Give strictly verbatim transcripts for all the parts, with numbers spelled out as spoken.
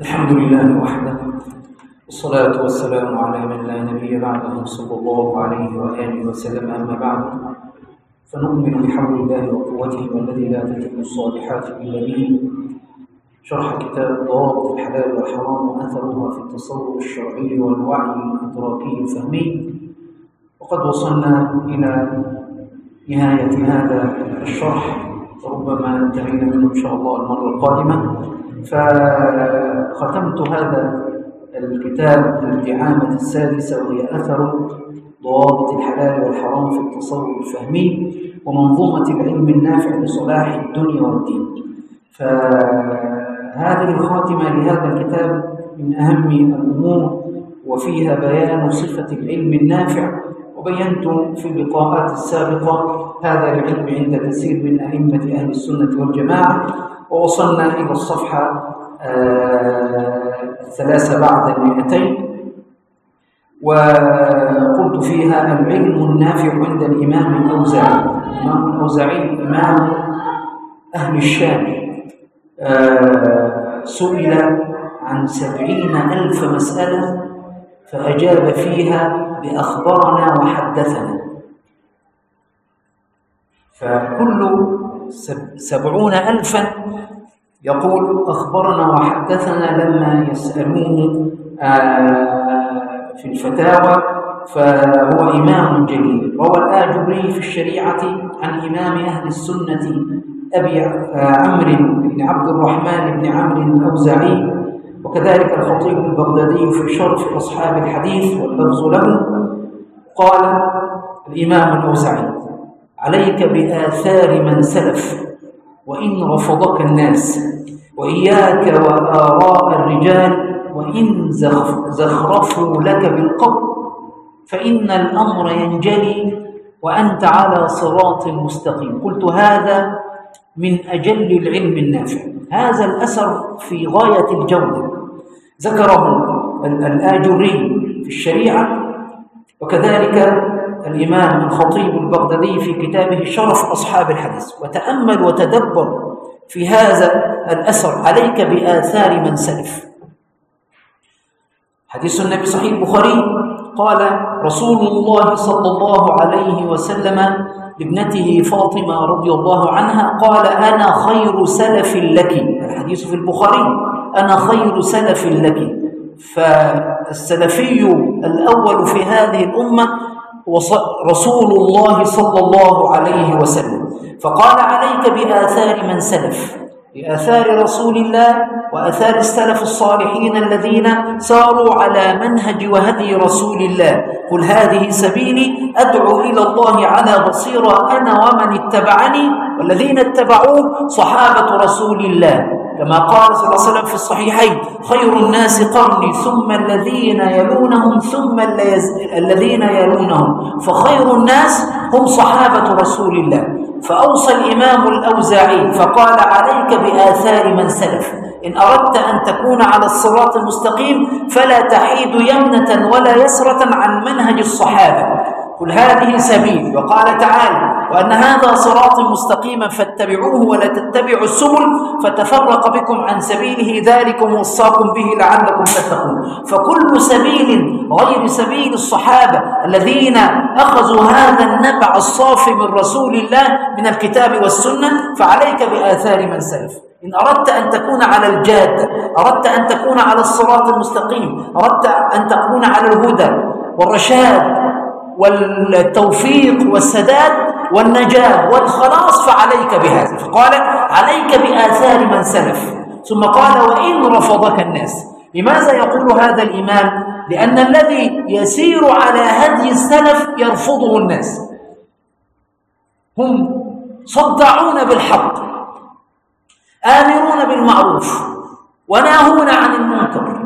الحمد لله وحده، والصلاة والسلام على من لا نبي بعده صلى الله عليه وآله وسلم. أما بعد، فنؤمن بحول الله وقوته والذي لا تتم الصالحات إلا به. شرح كتاب ضوابط الحلال والحرام وأثرها في التصور الشرعي والوعي الإدراكي الفهمي، وقد وصلنا إلى نهاية هذا الشرح، وربما انتهينا منه إن شاء الله المرة القادمة. فختمت هذا الكتاب بالدعامة السادسة، وهي أثر ضوابط الحلال والحرام في التصور الفهمي ومنظومة العلم النافع لصلاح الدنيا والدين. فهذه الخاتمة لهذا الكتاب من أهم الأمور، وفيها بيان صفة العلم النافع. وبينت في اللقاءات السابقة هذا العلم عند كثير من أئمة أهل السنة والجماعة، ووصلنا إلى الصفحة الثلاثة بعد المئتين، وقلت فيها العلم النافع عند الإمام الأوزاعي. الإمام الأوزاعي إمام أهل الشام، سئل عن سبعين ألف مسألة فأجاب فيها بأخبرنا وحدثنا. فكل سبعون ألفا يقول أخبرنا وحدثنا لما يسألوه في الفتاوى، فهو إمام جليل. روى الآجري في الشريعة عن إمام أهل السنة أبي عمرو بن عبد الرحمن بن عمرو الأوزاعي، وكذلك الخطيب البغدادي في شرف أصحاب الحديث واللفظ له. قال الإمام الأوزاعي: عليك بآثار من سلف وإن رفضك الناس، وإياك وآراء الرجال وإن زخرفوا لك بالقول، فإن الأمر ينجلي وأنت على صراط مستقيم. قلت هذا من أجل العلم النافع. هذا الأثر في غاية الجودة، ذكره الآجري في الشريعة، وكذلك الإمام الخطيب البغدادي في كتابه شرف أصحاب الحديث. وتأمل وتدبر في هذا الأثر: عليك بآثار من سلف. حديث النبي صحيح البخاري، قال رسول الله صلى الله عليه وسلم لابنته فاطمة رضي الله عنها، قال: أنا خير سلف لك. الحديث في البخاري: أنا خير سلف لك. فالسلفي الأول في هذه الأمة رسول الله صلى الله عليه وسلم. فقال: عليك بآثار من سلف، بآثار رسول الله وآثار السلف الصالحين الذين ساروا على منهج وهدي رسول الله. قل هذه سبيلي أدعو إلى الله على بصيرة أنا ومن اتبعني والذين اتبعوه صحابة رسول الله، كما قال صلى الله عليه وسلم في الصحيحين: خير الناس قرني ثم الذين يلونهم ثم الذين يلونهم، فخير الناس هم صحابة رسول الله. فأوصى الإمام الأوزاعي فقال: عليك بآثار من سلف. إن أردت أن تكون على الصراط المستقيم فلا تحيد يمنة ولا يسرة عن منهج الصحابة. قل هذه سبيل، وقال تعالى: وأن هذا صراط مستقيما فاتبعوه ولا تتبعوا السبل فتفرق بكم عن سبيله، ذلكم وصاكم به لعلكم تتقون. فكل سبيل غير سبيل الصحابة الذين أخذوا هذا النبع الصافي من رسول الله من الكتاب والسنة، فعليك بآثار من سلف. إن أردت أن تكون على الجادة، أردت أن تكون على الصراط المستقيم، أردت أن تكون على الهدى والرشاد والتوفيق والسداد والنجاة والخلاص، فعليك بهذا. فقال: عليك بآثار من سلف. ثم قال: وإن رفضك الناس. لماذا يقول هذا الإمام؟ لأن الذي يسير على هدي السلف يرفضه الناس. هم صدعون بالحق، آمرون بالمعروف وناهون عن المنكر،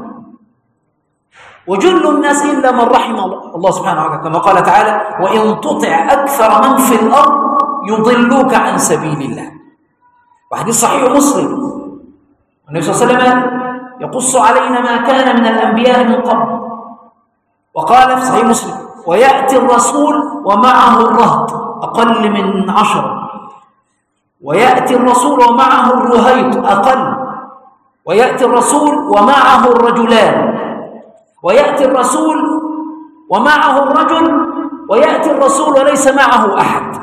وجل الناس إلا من رحم الله سبحانه وتعالى، كما قال تعالى: وإن تطع أكثر من في الأرض يضلوك عن سبيل الله. وحديث صحيح مسلم، النبي صلى الله عليه وسلم يقص علينا ما كان من الأنبياء من قبل، وقال في صحيح مسلم: ويأتي الرسول ومعه الرهط أقل من عشرة، ويأتي الرسول ومعه الرهيط أقل، ويأتي الرسول ومعه الرجلان، ويأتي الرسول ومعه الرجل، ويأتي الرسول وليس معه أحد.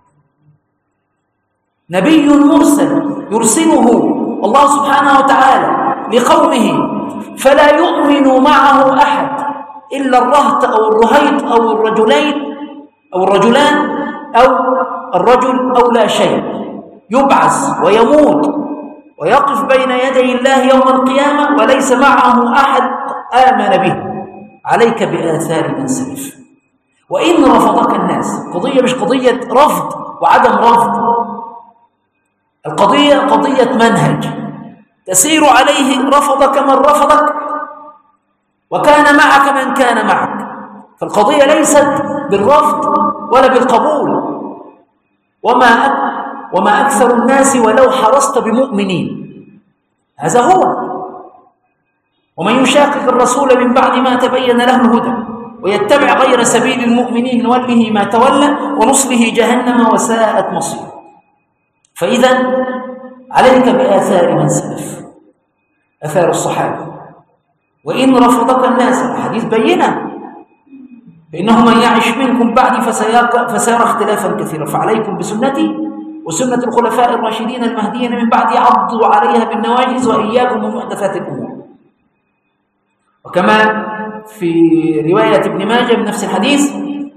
نبي مرسل يرسله الله سبحانه وتعالى لقومه، فلا يؤمن معه أحد إلا الرهط أو الرهيط أو الرجلين أو الرجلان أو الرجل أو لا شيء، يبعث ويموت ويقف بين يدي الله يوم القيامة وليس معه أحد آمن به. عليك بآثار من سلف. وإن رفضك الناس، قضية مش قضية رفض وعدم رفض، القضية قضية منهج تسير عليه، رفضك من رفضك وكان معك من كان معك. فالقضية ليست بالرفض ولا بالقبول. وما وما أكثر الناس ولو حرصت بمؤمنين، هذا هو. ومن يشاقق الرسول من بعد ما تبين له الهدى ويتبع غير سبيل المؤمنين نوله ما تولى ونصله جهنم وساءت مصيره. فإذا عليك بآثار من سلف، آثار الصحابة. وإن رفضك الناس، الحديث بينه، فإنه من يعش منكم بعدي فسيرى اختلافا كثيرا، فعليكم بسنتي وسنة الخلفاء الراشدين المهديين من بعدي عضوا عليها بالنواجذ وإياكم ومحدثات الأمور. وكما في رواية ابن ماجه من نفس الحديث،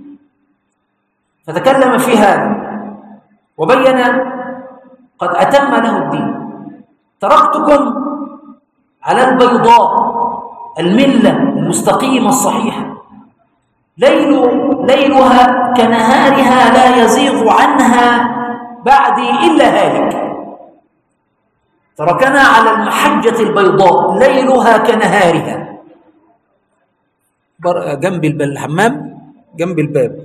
فتكلم في هذا وبين قد أتم له الدين، تركتكم على البيضاء الملة المستقيمة الصحيحة، ليل ليلها كنهارها لا يزيغ عنها بعدي إلا هالك. تركنا على المحجة البيضاء ليلها كنهارها، جنب الحمام جنب الباب،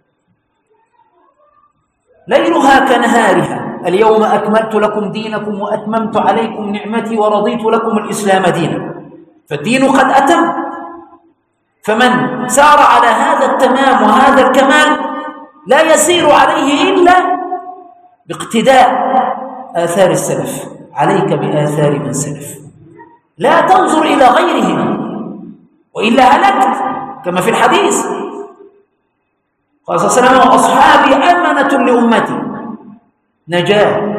ليلها كنهارها. اليوم أكملت لكم دينكم وأتممت عليكم نعمتي ورضيت لكم الإسلام دينا. فالدين قد أتم، فمن سار على هذا التمام وهذا الكمال لا يسير عليه إلا باقتداء آثار السلف. عليك بآثار من سلف، لا تنظر إلى غيرهم وإلا هلكت، كما في الحديث قال صلى الله عليه وسلم: وأصحابي أمنة لأمتي، نجاة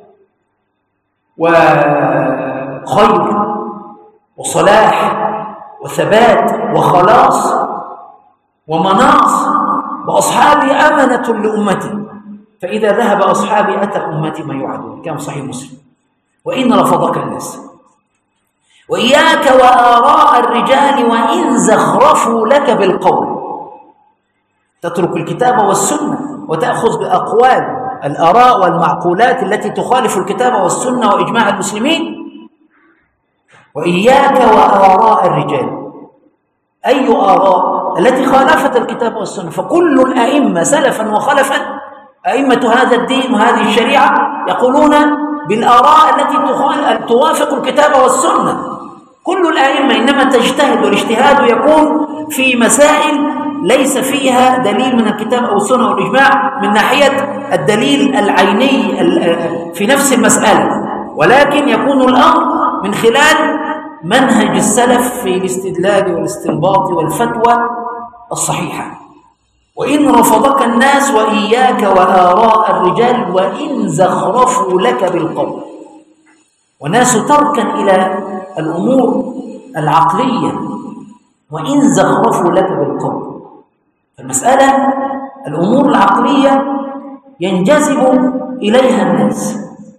وخير وصلاح وثبات وخلاص ومناص. وأصحابي أمنة لأمتي، فإذا ذهب أصحابي أتى أمتي ما يوعدون، كان صحيح مسلم. وإن رفضك الناس، وإياك وآراء الرجال وإن زخرفوا لك بالقول. تترك الكتاب والسنة وتأخذ بأقوال الآراء والمعقولات التي تخالف الكتاب والسنة وإجماع المسلمين. وإياك وآراء الرجال، أي آراء التي خالفت الكتاب والسنة. فكل الأئمة سلفا وخلفا، أئمة هذا الدين وهذه الشريعة، يقولون بالآراء التي توافق الكتاب والسنة. كل الأئمة، إنما تجتهد، والاجتهاد يكون في مسائل ليس فيها دليل من الكتاب أو السنة والإجماع من ناحية الدليل العيني في نفس المسألة، ولكن يكون الأمر من خلال منهج السلف في الاستدلال والاستنباط والفتوى الصحيحة. وإن رفضك الناس، وإياك وآراء الرجال وإن زخرفوا لك بالقول. والناس تركا إلى الأمور العقلية، وإن زخرفوا لك بالقول. المسألة الأمور العقلية ينجذب إليها الناس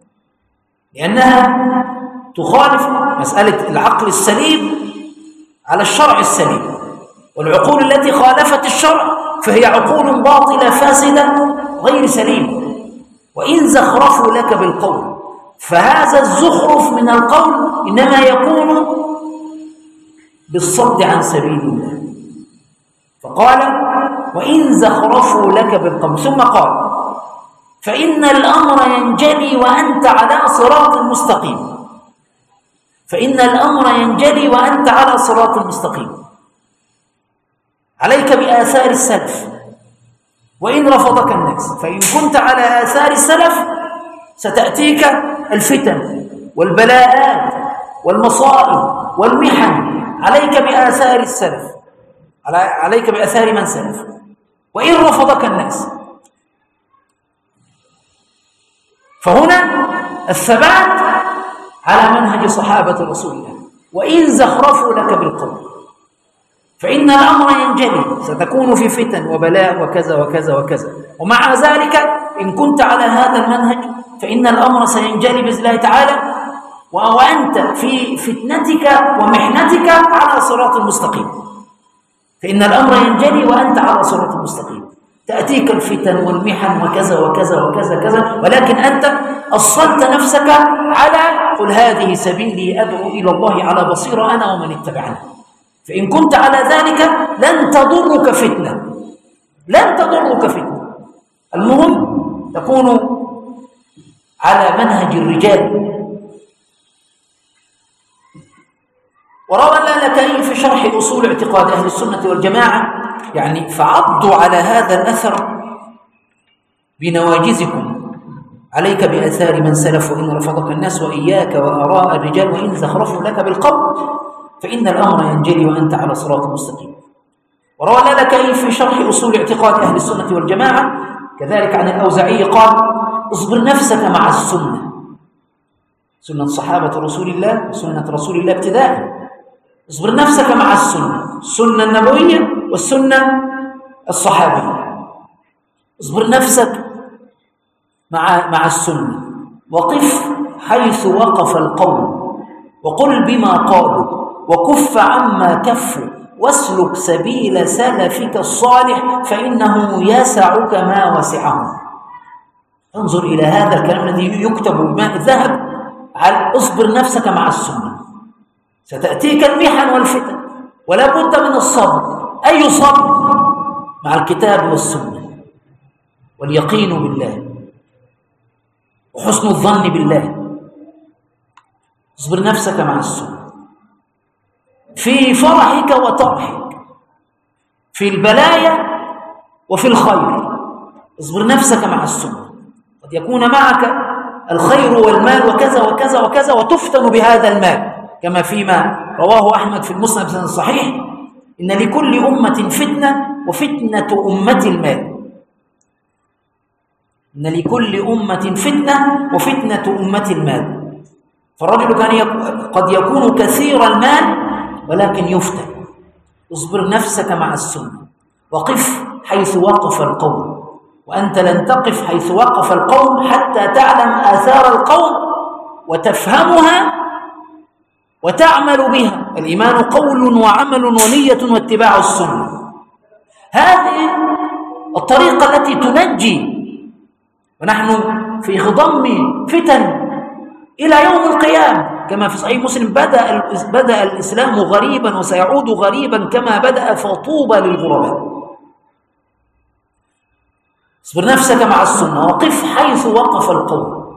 لأنها تخالف مسألة العقل السليم على الشرع السليم، والعقول التي خالفت الشرع فهي عقول باطلة فاسدة غير سليمة. وإن زخرفوا لك بالقول، فهذا الزخرف من القول إنما يكون بالصد عن سبيل الله. فقال: وإن زخرفوا لك بالقول، ثم قال: فإن الأمر ينجلي وأنت على صراط مستقيم. فإن الأمر ينجلي وأنت على صراط مستقيم. عليك بآثار السلف، وإن رفضك الناس، فإن كنت على آثار السلف ستأتيك الفتن والبلاءات والمصائب والمحن عليك بآثار السلف، عليك بآثار من سلف، وإن رفضك الناس. فهنا الثبات على منهج صحابة رسول الله، وإن زخرفوا لك بالقول، فإن الأمر ينجلي، ستكون في فتن وبلاء وكذا وكذا وكذا، ومع ذلك إن كنت على هذا المنهج فإن الأمر سينجلي بإذن الله تعالى، وأنت في فتنتك ومحنتك على صراط المستقيم، فإن الأمر ينجلي وأنت على صراط المستقيم. تأتيك الفتن والمحن وكذا وكذا وكذا كذا، ولكن أنت أصلت نفسك على قل هذه سبيلي أدعو إلى الله على بصيرة أنا ومن اتبعني. فإن كنت على ذلك لن تضرك فتنة، لن تضرك فتنة. المهم تكون على منهج الرجال. وروى اللالكائي في شرح أصول اعتقاد أهل السنة والجماعة يعني فعضوا على هذا الأثر بنواجزكم، عليك بآثار من سلف وإن رفضك الناس، وإياك وآراء الرجال وإن زخرفوا لك بالقول، فإن الأمر ينجلي وأنت على صراط مستقيم. وروى اللالكائي في شرح أصول اعتقاد أهل السنة والجماعة كذلك عن الأوزاعي قال اصبر نفسك مع السنة، سنة صحابة رسول الله وسنة رسول الله ابتداء، اصبر نفسك مع السنة، السنة النبوية والسنة الصحابية، اصبر نفسك مع مع السنة، وقف حيث وقف القوم، وقل بما قالوا، وكف عما كفوا، واسلك سبيل سلفك الصالح فإنه يسعك ما وسعهم. انظر إلى هذا الكلام الذي يكتب بماء الذهب، على اصبر نفسك مع السنة، ستأتيك المحن والفتن ولا بد من الصبر. أي صبر؟ مع الكتاب والسنة واليقين بالله وحسن الظن بالله. اصبر نفسك مع السنة في فرحك وطرحك، في البلايا وفي الخير، اصبر نفسك مع السنة. قد يكون معك الخير والمال وكذا وكذا وكذا وتفتن بهذا المال، كما فيما رواه أحمد في المسند بسند الصحيح إن لكل أمة فتنة وفتنة أمة المال، إن لكل أمة فتنة وفتنة أمة المال. فالرجل كان قد يكون كثير المال ولكن يفتن. اصبر نفسك مع السنة، وقف حيث وقف القوم، وأنت لن تقف حيث وقف القوم حتى تعلم آثار القوم وتفهمها وتعمل بها. الإيمان قول وعمل ونية واتباع السنة، هذه الطريقة التي تنجي. ونحن في خضم فتن إلى يوم القيامة، كما في صحيح مسلم بدأ, بدأ الإسلام غريبا وسيعود غريبا كما بدأ، فطوبى للغرباء. اصبر نفسك مع السنة، وقف حيث وقف القوم،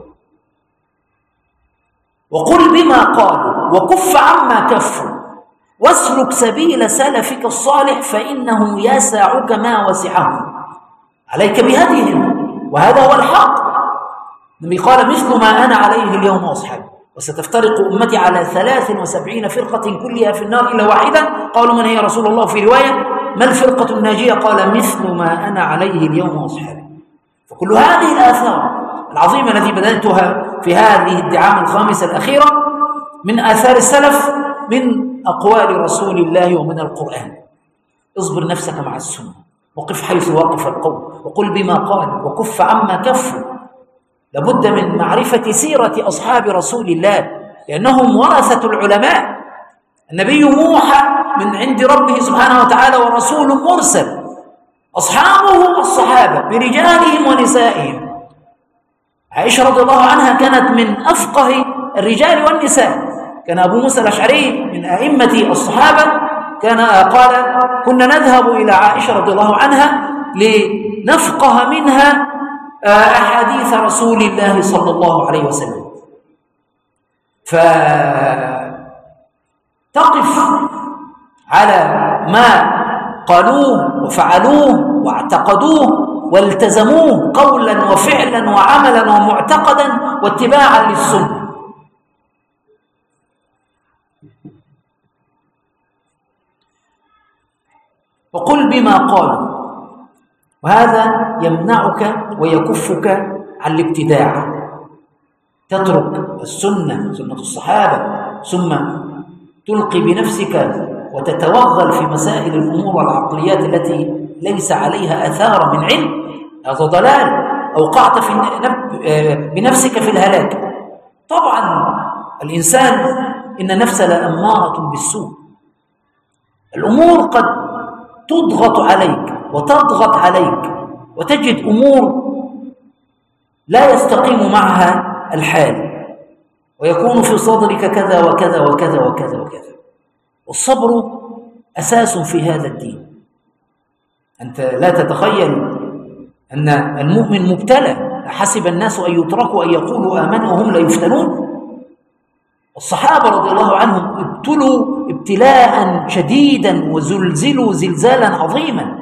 وقل بما قالوا، وكف عما كفوا، واسلك سبيل سلفك الصالح فإنه يسعك ما وسعهم. عليك بهديهم، وهذا هو الحق. النبي قال مثل ما أنا عليه اليوم وأصحابي، وستفترق أمتي على ثلاث وسبعين فرقة كلها في النار إلا واحدة. قالوا من هي رسول الله؟ في رواية ما الفرقة الناجية؟ قال مثل ما أنا عليه اليوم وأصحابي. فكل هذه الآثار العظيمة التي بدأتها في هذه الدعام الخامسة الأخيرة من آثار السلف، من أقوال رسول الله ومن القرآن. اصبر نفسك مع السنة، وقف حيث وقف القوم، وقل بما قال، وكف عما كفوا. لابد من معرفة سيرة أصحاب رسول الله، لأنهم ورثة العلماء. النبي موحى من عند ربه سبحانه وتعالى ورسول مرسل، أصحابه الصحابة برجالهم ونسائهم. عائشة رضي الله عنها كانت من أفقه الرجال والنساء. كان أبو موسى الأشعري من أئمة الصحابة، كان قال كنا نذهب إلى عائشة رضي الله عنها لنفقه منها أحاديث رسول الله صلى الله عليه وسلم. فتقف على ما قالوه وفعلوه واعتقدوه والتزموه قولا وفعلا وعملا ومعتقدا واتباعا للسنة. بما قالوا، وهذا يمنعك ويكفك عن الابتداع. تترك السنة، سنة الصحابة، ثم تلقي بنفسك وتتوغل في مسائل الأمور والعقليات التي ليس عليها أثار من علم، هذا ضلال، أوقعت في بنفسك في الهلاك. طبعا الإنسان إن النفس لأمارة بالسوء، الأمور قد تضغط عليك وتضغط عليك وتجد أمور لا يستقيم معها الحال، ويكون في صدرك كذا وكذا وكذا وكذا وكذا. والصبر أساس في هذا الدين. أنت لا تتخيل أن المؤمن مبتلى، حسب الناس أن يتركوا أن يقولوا آمنوا وهم لا يفتنون. الصحابة رضي الله عنهم ابتلوا ابتلاء شديدا وزلزلوا زلزالا عظيما.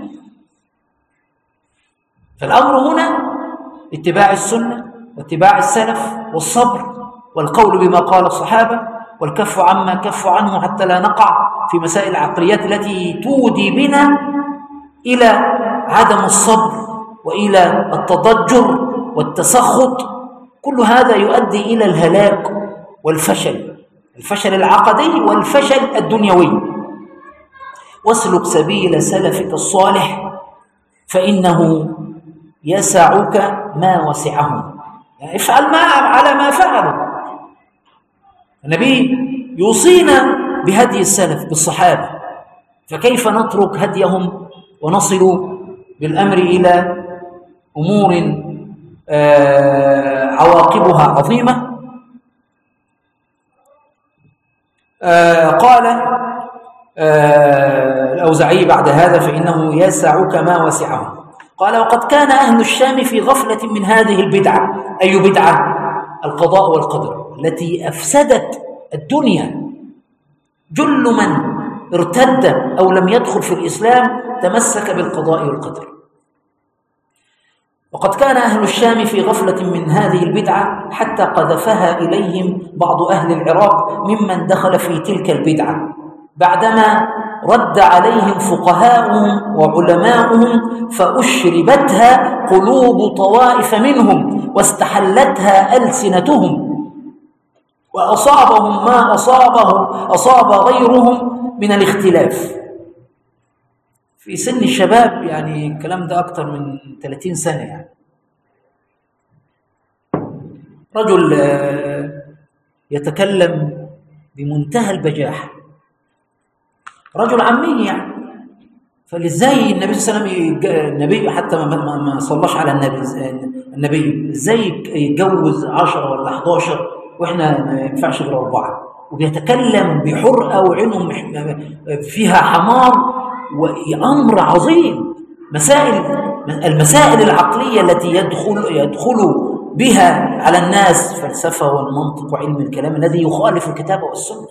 فالأمر هنا اتباع السنة واتباع السلف والصبر والقول بما قال الصحابة والكف عما كف عنه حتى لا نقع في مسائل العقليات التي تودي بنا إلى عدم الصبر وإلى التضجر والتسخط. كل هذا يؤدي إلى الهلاك والفشل، الفشل العقدي والفشل الدنيوي. واسلك سبيل سلفك الصالح فإنه يسعك ما وسعهم، يعني افعل ما على ما فعلوا. النبي يوصينا بهدي السلف بالصحابة، فكيف نترك هديهم ونصل بالأمر إلى أمور آه عواقبها عظيمة؟ آه قال آه الأوزاعي بعد هذا فإنه يسعك ما وسعهم. قال وقد كان أهل الشام في غفلة من هذه البدعة. أي بدعة؟ القضاء والقدر التي أفسدت الدنيا. جل من ارتد أو لم يدخل في الإسلام تمسك بالقضاء والقدر. وقد كان أهل الشام في غفلة من هذه البدعة حتى قذفها إليهم بعض أهل العراق ممن دخل في تلك البدعة، بعدما رد عليهم فقهاؤهم وعلماؤهم فأشربتها قلوب طوائف منهم واستحلتها ألسنتهم، وأصابهم ما أصابه أصاب غيرهم من الاختلاف في سن الشباب. يعني الكلام ده أكثر من ثلاثين سنة. يعني رجل يتكلم بمنتهى البجاحة، رجل عمي يعني. فلزاي النبي صلى الله عليه وسلم النبي حتى ما ما صلاش على النبي النبي ازاي يتجوز عشرة ولا احد عشر واحنا ما ينفعش غير أربعة؟ وبيتكلم بحرقة وعينهم فيها حمار، وأمر عظيم. مسائل المسائل العقلية التي يدخل يدخل بها على الناس، فلسفة والمنطق وعلم الكلام الذي يخالف الكتاب والسنة،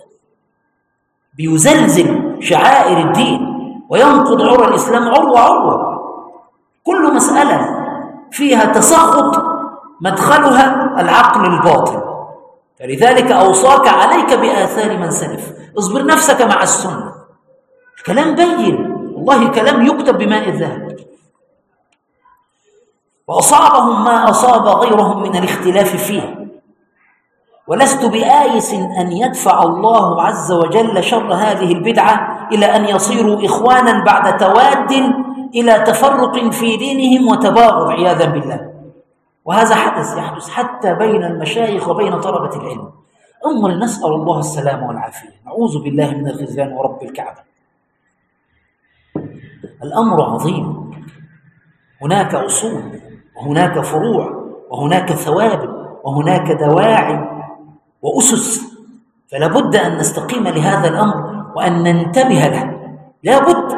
بيزلزل شعائر الدين وينقض عروة الإسلام عروة عروة. كل مسألة فيها تسخط مدخلها العقل الباطن. فلذلك أوصاك عليك بآثار من سلف، اصبر نفسك مع السنة. الكلام بين، والله كلام يكتب بماء الذهب. وأصابهم ما أصاب غيرهم من الاختلاف فيه، ولست بآيس أن يدفع الله عز وجل شر هذه البدعة إلى أن يصيروا إخوانا بعد تواد إلى تفرق في دينهم وتباغض عياذا بالله. وهذا حدث يحدث حتى بين المشايخ وبين طلبة العلم. أمر نسأل الله السلامة والعافية، نعوذ بالله من الخذلان ورب الكعبة. الأمر عظيم، هناك أصول وهناك فروع وهناك ثوابت وهناك دواعي وأسس، فلا بد أن نستقيم لهذا الأمر وأن ننتبه له. لا بد.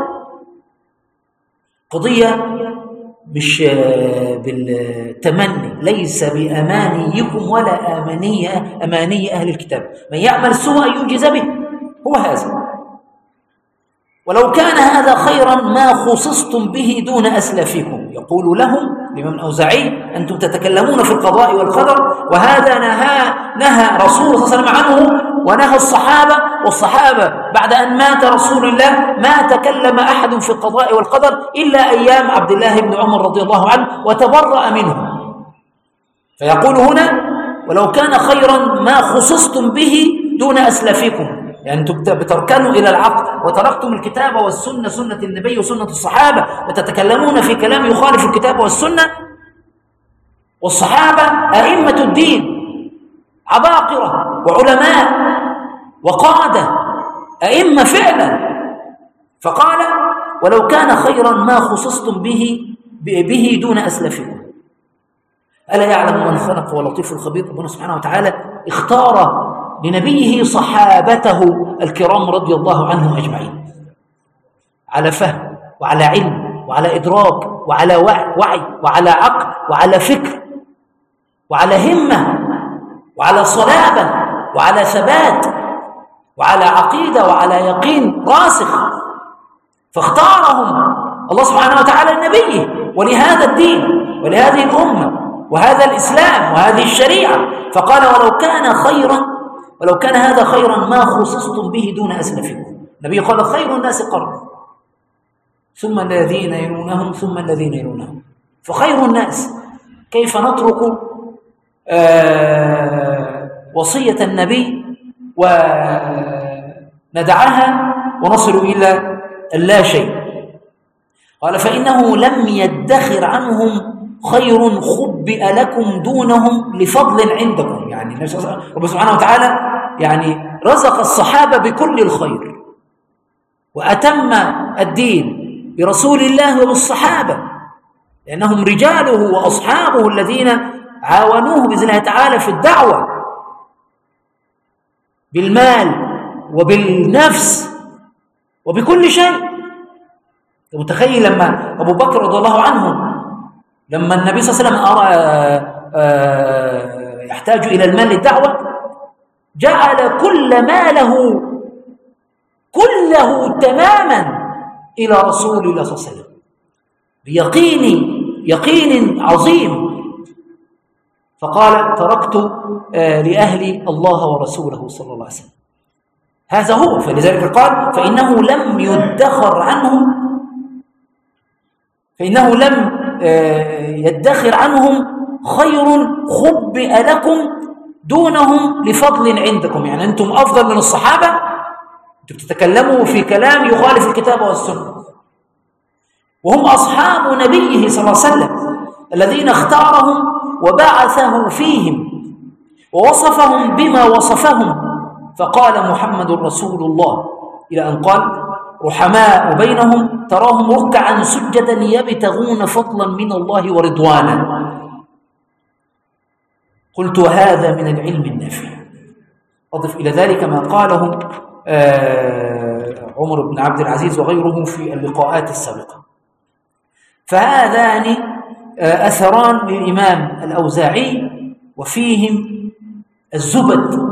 قضية مش بالتمني، ليس بأمانيكم ولا أماني أماني أهل الكتاب، من يعمل سوءا يجز به، هو هذا. ولو كان هذا خيرا ما خصصتم به دون أسلافكم. يقول لهم الإمام الأوزاعي أنتم تتكلمون في القضاء والقدر، وهذا نهى نهى رسول الله صلى الله عليه وسلم عنه ونهى الصحابة، والصحابة بعد أن مات رسول الله ما تكلم أحد في القضاء والقدر إلا أيام عبد الله بن عمر رضي الله عنه وتبرأ منه. فيقول هنا ولو كان خيرا ما خصصتم به دون أسلافكم، يعني أنتم بتركنوا إلى العقل وتركتم الكتاب والسنة، سنة النبي وسنة الصحابة، وتتكلمون في كلام يخالف الكتاب والسنة. والصحابة أئمة الدين، عباقرة وعلماء وقادة، أئمة فعلا. فقال ولو كان خيرا ما خصصتم به به دون أسلافكم. ألا يعلم من خلق ولطيف الخبير؟ ربنا سبحانه وتعالى اختار لنبيه صحابته الكرام رضي الله عنهم أجمعين على فهم وعلى علم وعلى إدراك وعلى وعي وعلى عقل وعلى فكر وعلى همة وعلى صلابة وعلى ثبات وعلى عقيدة وعلى يقين راسخ. فاختارهم الله سبحانه وتعالى لنبيه ولهذا الدين ولهذه الأمة وهذا الإسلام وهذه الشريعة. فقال ولو كان خيرا ولو كان هذا خيرا ما خصصتم به دون أسلافكم. النبي قال خير الناس قرن ثم الذين يلونهم ثم الذين يلونهم. فخير الناس كيف نترك آه وصية النبي وندعها ونصل إلى اللا شيء؟ قال فإنه لم يدخر عنهم خير خبئ لكم دونهم لفضل عندكم. يعني رب سبحانه وتعالى يعني رزق الصحابة بكل الخير وأتم الدين برسول الله وبالصحابة، لأنهم رجاله وأصحابه الذين عاونوه بإذن الله تعالى في الدعوة بالمال وبالنفس وبكل شيء. متخيل لما أبو بكر رضي الله عنه لما النبي صلى الله عليه وسلم أرى يحتاج إلى المال للدعوة جعل كل ماله كله تماما إلى رسول الله صلى الله عليه وسلم بيقين يقين عظيم. فقال تركت لأهلي الله ورسوله صلى الله عليه وسلم. هذا هو. فلذلك قال فإنه لم يدخر عنهم فإنه لم يدخر عنهم خير خبئ لكم دونهم لفضل عندكم. يعني أنتم أفضل من الصحابة، أنتم بتتكلموا في كلام يخالف الكتاب والسنة، وهم أصحاب نبيه صلى الله عليه وسلم الذين اختارهم وبعثه فيهم ووصفهم بما وصفهم. فقال محمد رسول الله إلى أن قال رحماء بينهم تراهم ركعا سجدا يبتغون فضلا من الله ورضوانا. قلت وهذا من العلم النافع. أضف إلى ذلك ما قاله عمر بن عبد العزيز وغيره في اللقاءات السابقة. فهذان أثران للإمام الأوزاعي وفيهم الزبد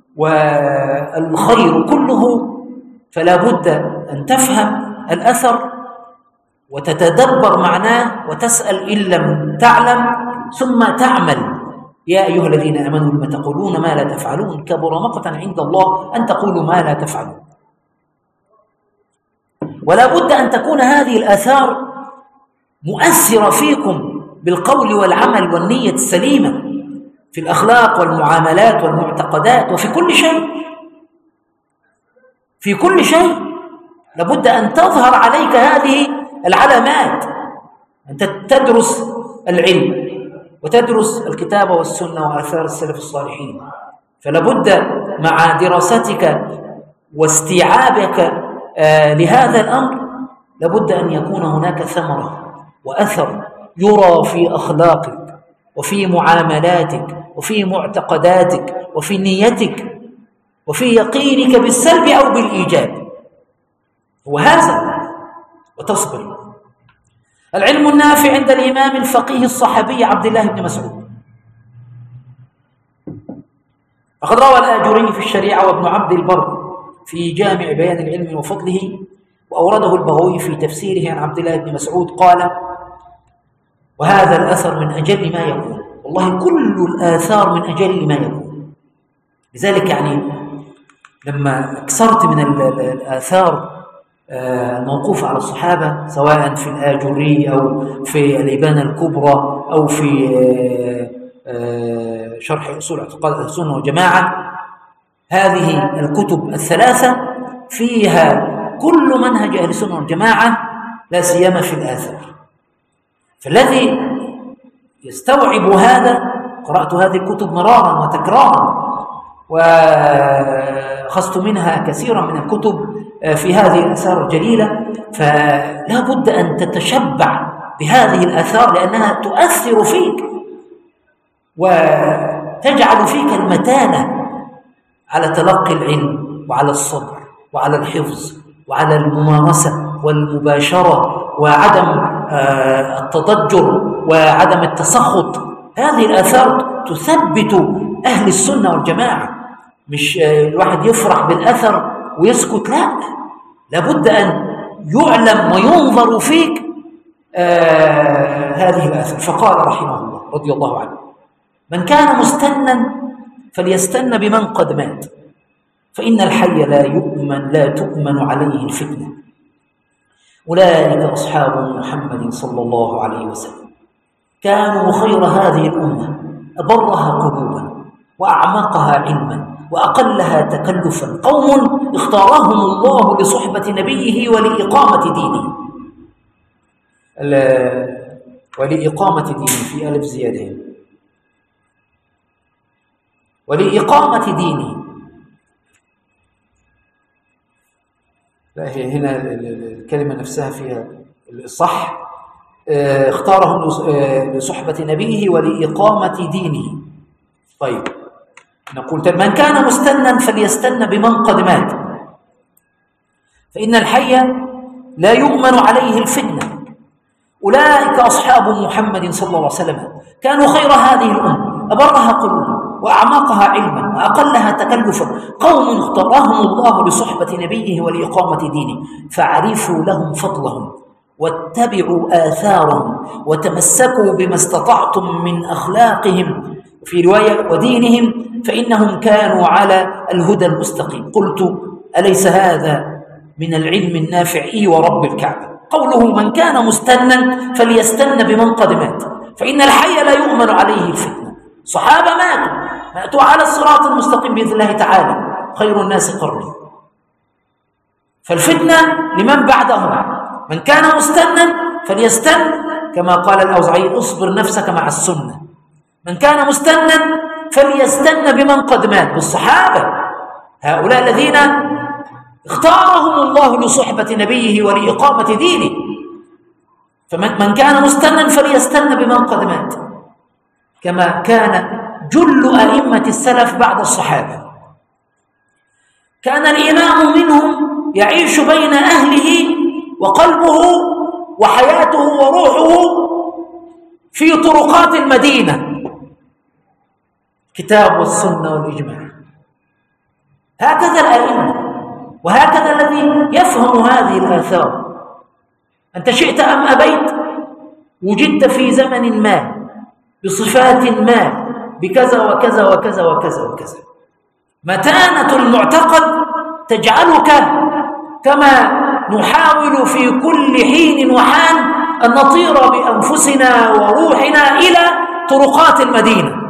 والخير كله. فلا بد أن تفهم الأثر وتتدبر معناه وتسأل إن لم تعلم ثم تعمل. يا أيها الذين آمنوا لما تقولون ما لا تفعلون كبر مقتا عند الله أن تقولوا ما لا تفعلون. ولا بد أن تكون هذه الآثار مؤثرة فيكم بالقول والعمل والنية السليمة في الأخلاق والمعاملات والمعتقدات وفي كل شيء. في كل شيء لابد أن تظهر عليك هذه العلامات. أنت تدرس العلم وتدرس الكتاب والسنة وآثار السلف الصالحين، فلابد مع دراستك واستيعابك آه لهذا الأمر لابد أن يكون هناك ثمرة وأثر يرى في أخلاقك وفي معاملاتك وفي معتقداتك وفي نيتك وفي يقينك بالسلب أو بالإيجاب. وهذا وتصبر. العلم النافع عند الإمام الفقيه الصحابي عبد الله بن مسعود. فقد روى الآجري في الشريعة وابن عبد البر في جامع بيان العلم وفضله، وأورده البغوي في تفسيره عن عبد الله بن مسعود قال: وهذا الأثر من أجل ما يكون. والله كل الآثار من أجل ما يكون. لذلك يعني لما أكثرت من الآثار الموقوفة على الصحابة سواء في الآجري أو في الإبانة الكبرى أو في شرح أصول اعتقاد أهل السنة والجماعة، هذه الكتب الثلاثة فيها كل منهج أهل السنة والجماعة لا سيما في الآثار. فالذي يستوعب هذا، قرأت هذه الكتب مرارا وتكرارا وأخذت منها كثيرا من الكتب في هذه الآثار الجليلة، فلا بد أن تتشبع بهذه الآثار لأنها تؤثر فيك وتجعل فيك المتانة على تلقي العلم وعلى الصبر وعلى الحفظ وعلى الممارسة والمباشرة وعدم التضجر وعدم التسخط. هذه الآثار تثبت أهل السنة والجماعة، مش الواحد يفرح بالأثر ويسكت، لا، لابد أن يعلم وينظر فيك آه هذه الآثار. فقال رحمه الله رضي الله عنه: من كان مستنا فليستن بمن قد مات، فإن الحي لا يؤمن لا تؤمن عليه الفتنة. أولئك أصحاب محمد صلى الله عليه وسلم، كانوا خير هذه الأمة، أبرها قلوبا وأعمقها علما وأقلها تكلفا، قوم اختارهم الله لصحبة نبيه ولإقامة دينه. ولإقامة دينه في ألف زيادة، ولإقامة دينه. لا، هي هنا الكلمة نفسها فيها الصح، اختارهم لصحبة نبيه ولإقامة دينه. طيب نقول: من كان مستنا فليستن بمن قد مات، فإن الحي لا يؤمن عليه الفتنة. أولئك أصحاب محمد صلى الله عليه وسلم، كانوا خير هذه الأمة، أبرها قلوبا وأعمقها علما وأقلها تكلفا، قوم اختارهم الله لصحبة نبيه ولإقامة دينه، فاعرفوا لهم فضلهم واتبعوا آثارهم وتمسكوا بما استطعتم من أخلاقهم، في رواية ودينهم، فإنهم كانوا على الهدى المستقيم. قلت: أليس هذا من العلم النافع؟ إي ورب الكعبة. قوله: من كان مستنا فليستن بمن قد مات، فإن الحي لا يؤمن عليه الفتنة. صحابة ماتوا ماتوا على الصراط المستقيم بإذن الله تعالى، خير الناس قرني، فالفتنة لمن بعدهم. من كان مستنا فليستن، كما قال الأوزاعي: اصبر نفسك مع السنة. من كان مستنا فليستن بمن قد مات، بالصحابة، هؤلاء الذين اختارهم الله لصحبة نبيه ولإقامة دينه. فمن كان مستنا فليستن بمن قد مات، كما كان جل أئمة السلف بعد الصحابة. كان الإمام منهم يعيش بين أهله وقلبه وحياته وروحه في طرقات المدينة، كتاب والسنة والإجماع. هكذا الأئمة، وهكذا الذي يفهم هذه الآثار. أنت شئت أم أبيت وجدت في زمن ما بصفات ما بكذا وكذا وكذا وكذا وكذا. متانة المعتقد تجعلك كما نحاول في كل حين وحان أن نطير بأنفسنا وروحنا إلى طرقات المدينة.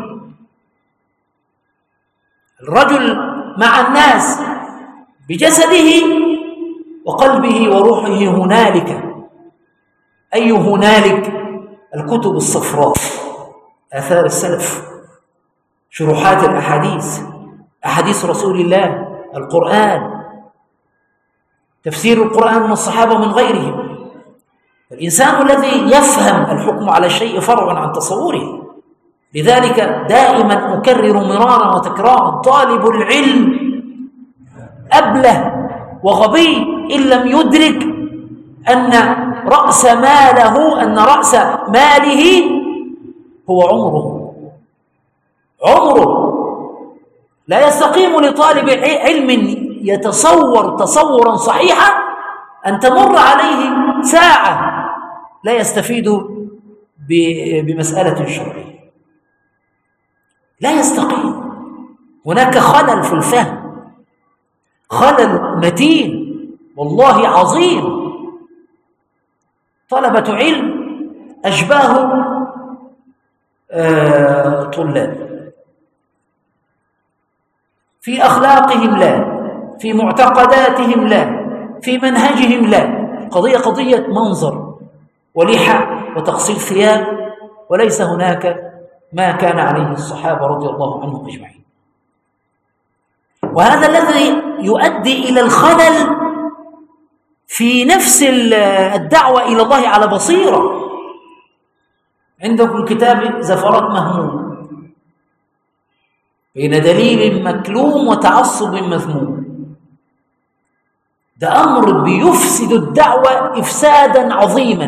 الرجل مع الناس بجسده وقلبه وروحه هنالك. أي هنالك؟ الكتب الصفراء، آثار السلف، شروحات الأحاديث، أحاديث رسول الله، القرآن، تفسير القرآن من الصحابة ومن غيرهم. الإنسان الذي يفهم الحكم على الشيء فرع عن تصوره. لذلك دائما أكرر مرارا وتكرارا: طالب العلم أبله وغبي إن لم يدرك أن رأس ماله أن رأس ماله هو عمره. عمره لا يستقيم لطالب علم يتصور تصورا صحيحا أن تمر عليه ساعة لا يستفيد بمسألة شرعية، لا يستقيم. هناك خلل في الفهم. خلل متين والله عظيم. طلبة علم أشباه آه طلاب، في أخلاقهم لا، في معتقداتهم لا، في منهجهم لا. قضية قضية منظر ولحى وتقصير ثياب، وليس هناك ما كان عليه الصحابة رضي الله عنهم أجمعين. وهذا الذي يؤدي إلى الخلل في نفس الدعوة إلى الله على بصيرة. عندكم كتاب زفرات مهموم بين دليل مكلوم وتعصب مذموم، ده أمر بيفسد الدعوة إفسادا عظيما.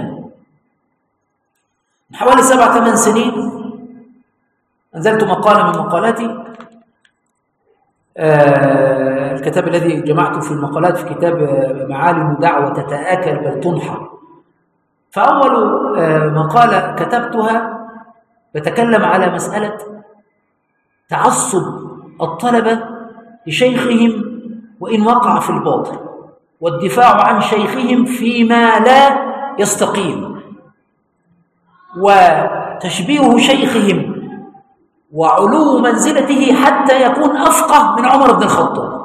من حوالي سبع ثمان سنين أنزلت مقالة من مقالاتي، آه الكتاب الذي جمعته في المقالات في كتاب معالم دعوة تتآكل بل تنحر. فأول آه مقالة كتبتها بتكلم على مسألة تعصب الطلبة لشيخهم وإن وقع في الباطل، والدفاع عن شيخهم فيما لا يستقيم، وتشبيه شيخهم وعلو منزلته حتى يكون أفقه من عمر بن الخطاب.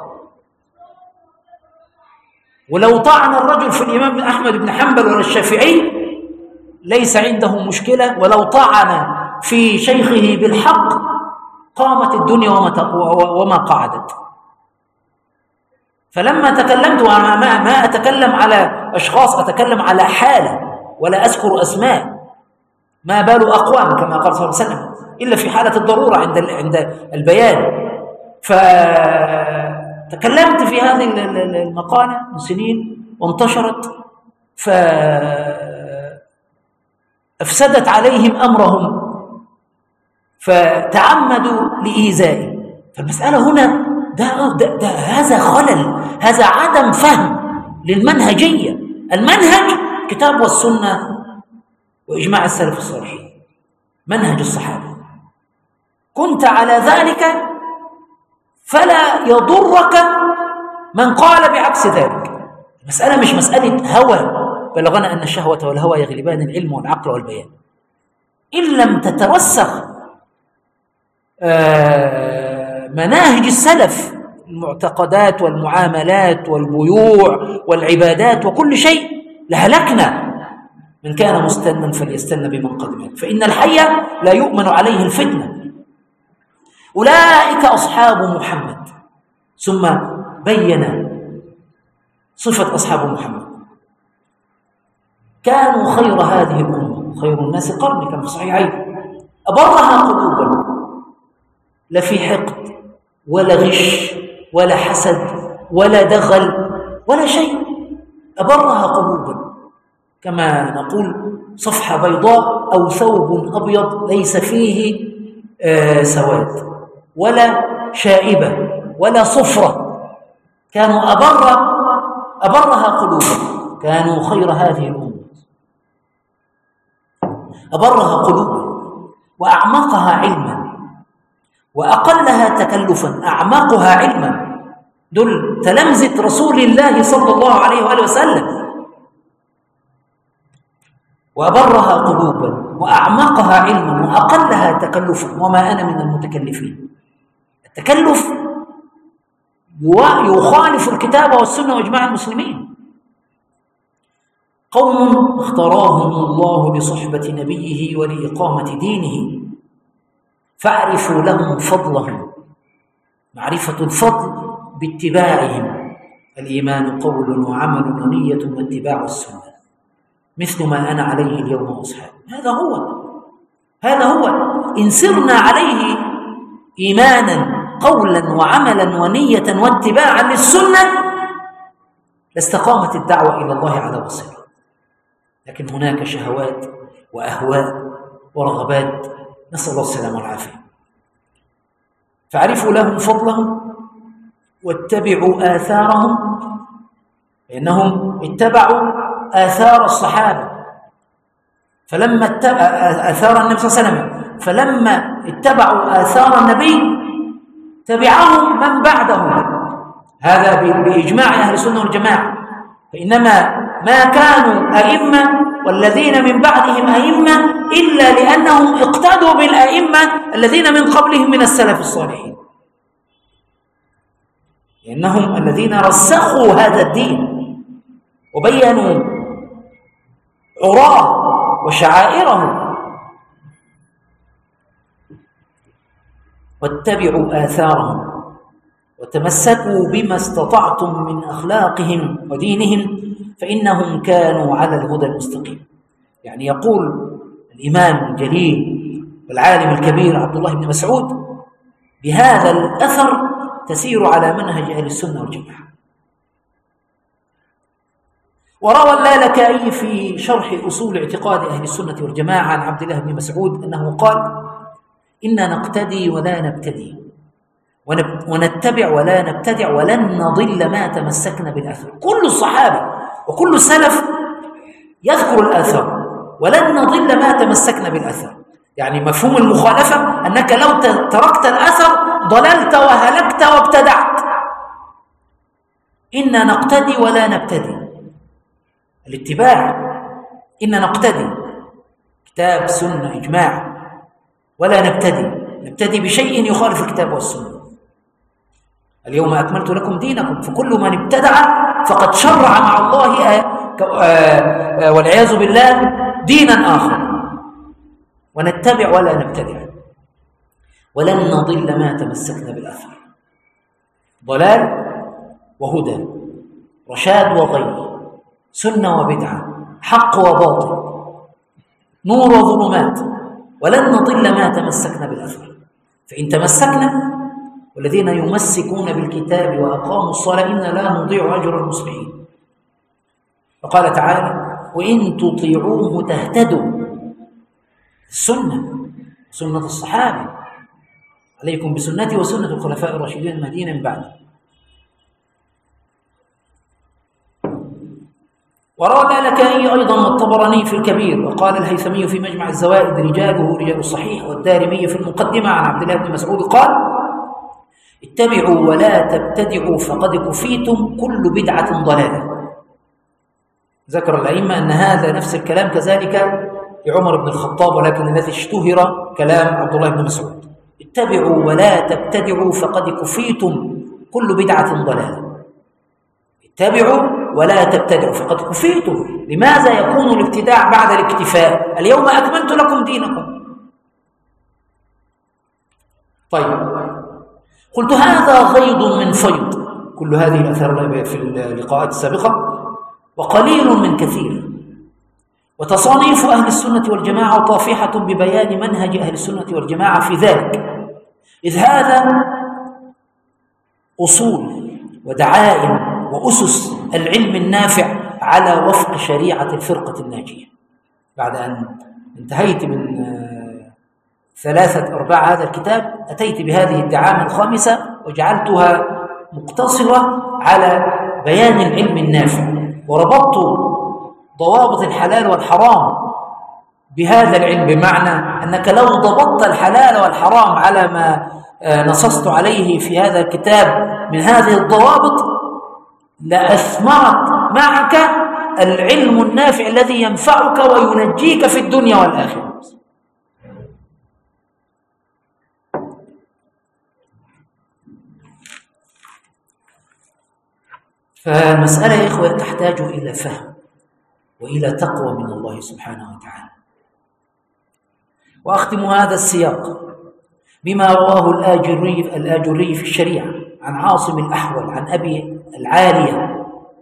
ولو طعن الرجل في الإمام أحمد بن حنبل ولا الشافعي ليس عنده مشكلة، ولو طعن في شيخه بالحق قامت الدنيا وما قعدت. فلما تكلمت، وأنا ما أتكلم على أشخاص، أتكلم على حالة ولا أذكر أسماء، ما بال أقوام كما قال صلى الله عليه وسلم إلا في حالة الضرورة عند عند البيان. فتكلمت في هذه المقالة من سنين وانتشرت، فأفسدت عليهم أمرهم فتعمدوا لإيذائي. فالمسألة هنا ده, ده, ده هذا خلل، هذا عدم فهم للمنهجية. المنهج كتاب والسنة وإجماع السلف الصالحين، منهج الصحابة. كنت على ذلك فلا يضرك من قال بعكس ذلك. المسألة مش مسألة هوى، بلغنا أن الشهوة والهوى يغلبان العلم والعقل والبيان. إن لم تترسخ مناهج السلف، المعتقدات والمعاملات والبيوع والعبادات وكل شيء، لهلكنا. من كان مستنا فليستن بمن قد مات، فإن الحي لا يؤمن عليه الفتنة. أولئك أصحاب محمد. ثم بين صفة أصحاب محمد: كانوا خير هذه الأمة، خير الناس قرني، كما في الصحيحين، أبرها قلوبا، لا في حقد ولا غش ولا حسد ولا دغل ولا شيء، أبرها قلوبا، كما نقول صفحة بيضاء أو ثوب أبيض ليس فيه آه سواد ولا شائبة ولا صفرة. كانوا أبر أبرها قلوبا، كانوا خير هذه الأمة، أبرها قلوبا وأعمقها علما وأقلها تكلفا. أعمقها علما، دول تلامذة رسول الله صلى الله عليه وآله وسلم. وأبرها قلوبا وأعمقها علما وأقلها تكلفا. وما أنا من المتكلفين. التكلف يخالف الكتاب والسنة وإجماع المسلمين. قوم اختاراهم الله لصحبة نبيه ولإقامة دينه، فاعرفوا لهم فضلهم. معرفة الفضل باتباعهم. الإيمان قول وعمل ونية واتباع السنة، مثل ما أنا عليه اليوم وأصحابي. هذا هو هذا هو إن سرنا عليه إيمانا قولا وعملا ونية واتباعا للسنة لاستقامت الدعوة إلى الله على بصيرة. لكن هناك شهوات وأهواء ورغبات، نسأل الله السلامة والعافية. فاعرفوا لهم فضلهم واتبعوا آثارهم، لأنهم اتبعوا آثار الصحابة. فلما اتبع آثار النبي صلى الله عليه وسلم، فلما اتبعوا آثار النبي تبعهم من بعدهم هذا بإجماع أهل السنة والجماعة. فإنما ما كانوا أئمة والذين من بعدهم أئمة إلا لأنهم اقتدوا بالأئمة الذين من قبلهم من السلف الصالحين، لأنهم الذين رسخوا هذا الدين وبينوا عراه وشعائره. واتبعوا آثارهم وتمسكوا بما استطعتم من أخلاقهم ودينهم فإنهم كانوا على الهدى المستقيم. يعني يقول الإمام الجليل والعالم الكبير عبد الله بن مسعود: بهذا الأثر تسير على منهج أهل السنة والجماعة. وروى اللالكائي في شرح أصول اعتقاد أهل السنة والجماعة عن عبد الله بن مسعود أنه قال: إنا نقتدي ولا نبتدي ونتبع ولا نبتدع ولن نضل ما تمسكنا بالأثر. كل الصحابة وكل السلف يذكر الأثر، ولن نضل ما تمسكنا بالأثر. يعني مفهوم المخالفة أنك لو تركت الأثر ضللت وهلكت وابتدعت. إنا نقتدي ولا نبتدي، الاتباع. إنا نقتدي كتاب سنة إجماع، ولا نبتدي نبتدي بشيء يخالف الكتاب والسنة. اليوم أكملت لكم دينكم، فكل من ابتدع فقد شرع مع الله والعياذ بالله دينا آخر. ونتبع ولا نبتدع ولن نضل ما تمسكنا بالأثر. ضلال وهدى، رشاد وغي، سنة وبدعة، حق وباطل، نور وظلمات، ولن نضل ما تمسكنا بالأثر. فإن تمسكنا والذين يمسكون بالكتاب وأقاموا الصلاة إنا لا نضيع أجر المصلحين. وقال تعالى: وإن تطيعوه تهتدوا. السنة سنة الصحابة، عليكم بسنتي وسنة الخلفاء الراشدين المهديين من بعد. وروى اللالكائي أيضا والطبراني في الكبير، وقال الهيثمي في مجمع الزوائد رجاله رجال الصحيح، والدارمي في المقدمة عن عبد الله بن مسعود قال: اتبعوا ولا تبتدعوا فقد كفيتم كل بدعة ضلالة. ذكر الأئمة أن هذا نفس الكلام كذلك لعمر بن الخطاب، ولكن الذي اشتهر كلام عبد الله بن مسعود: اتبعوا ولا تبتدعوا فقد كفيتم كل بدعة ضلالة. اتبعوا ولا تبتدعوا فقد كفيتم. لماذا يكون الابتداع بعد الاكتفاء؟ اليوم أكملت لكم دينكم. طيب، قلت هذا غيض من فيض، كل هذه الأثار في اللقاءات السابقة، وقليل من كثير. وتصانيف أهل السنة والجماعة طافحة ببيان منهج أهل السنة والجماعة في ذلك، إذ هذا أصول ودعائم وأسس العلم النافع على وفق شريعة الفرقة الناجية. بعد أن انتهيت من ثلاثة أرباع هذا الكتاب أتيت بهذه الدعامة الخامسة وجعلتها مقتصرة على بيان العلم النافع، وربطت ضوابط الحلال والحرام بهذا العلم، بمعنى أنك لو ضبطت الحلال والحرام على ما نصصت عليه في هذا الكتاب من هذه الضوابط لأثمرت معك العلم النافع الذي ينفعك وينجيك في الدنيا والآخرة. فالمسألة يا إخوة تحتاج إلى فهم وإلى تقوى من الله سبحانه وتعالى. وأختم هذا السياق بما رواه الآجري الآجري في الشريعة عن عاصم الأحول عن أبي العالية،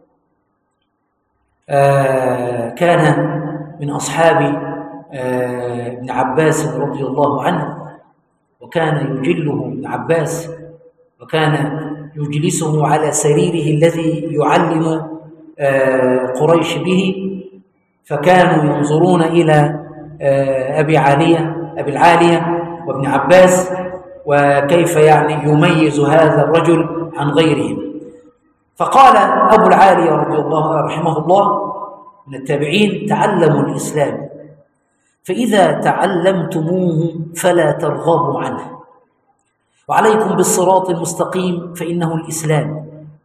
آه كان من أصحاب آه ابن عباس رضي الله عنه، وكان يجله ابن عباس، وكان يجلسه على سريره الذي يعلم آه قريش به، فكانوا ينظرون إلى آه أبي عالية أبي العالية وابن عباس، وكيف يعني يميز هذا الرجل عن غيرهم. فقال أبو العالية رضي الله رحمه الله من التابعين: تعلموا الإسلام، فإذا تعلمتموه فلا ترغبوا عنه، وعليكم بالصراط المستقيم فإنه الإسلام،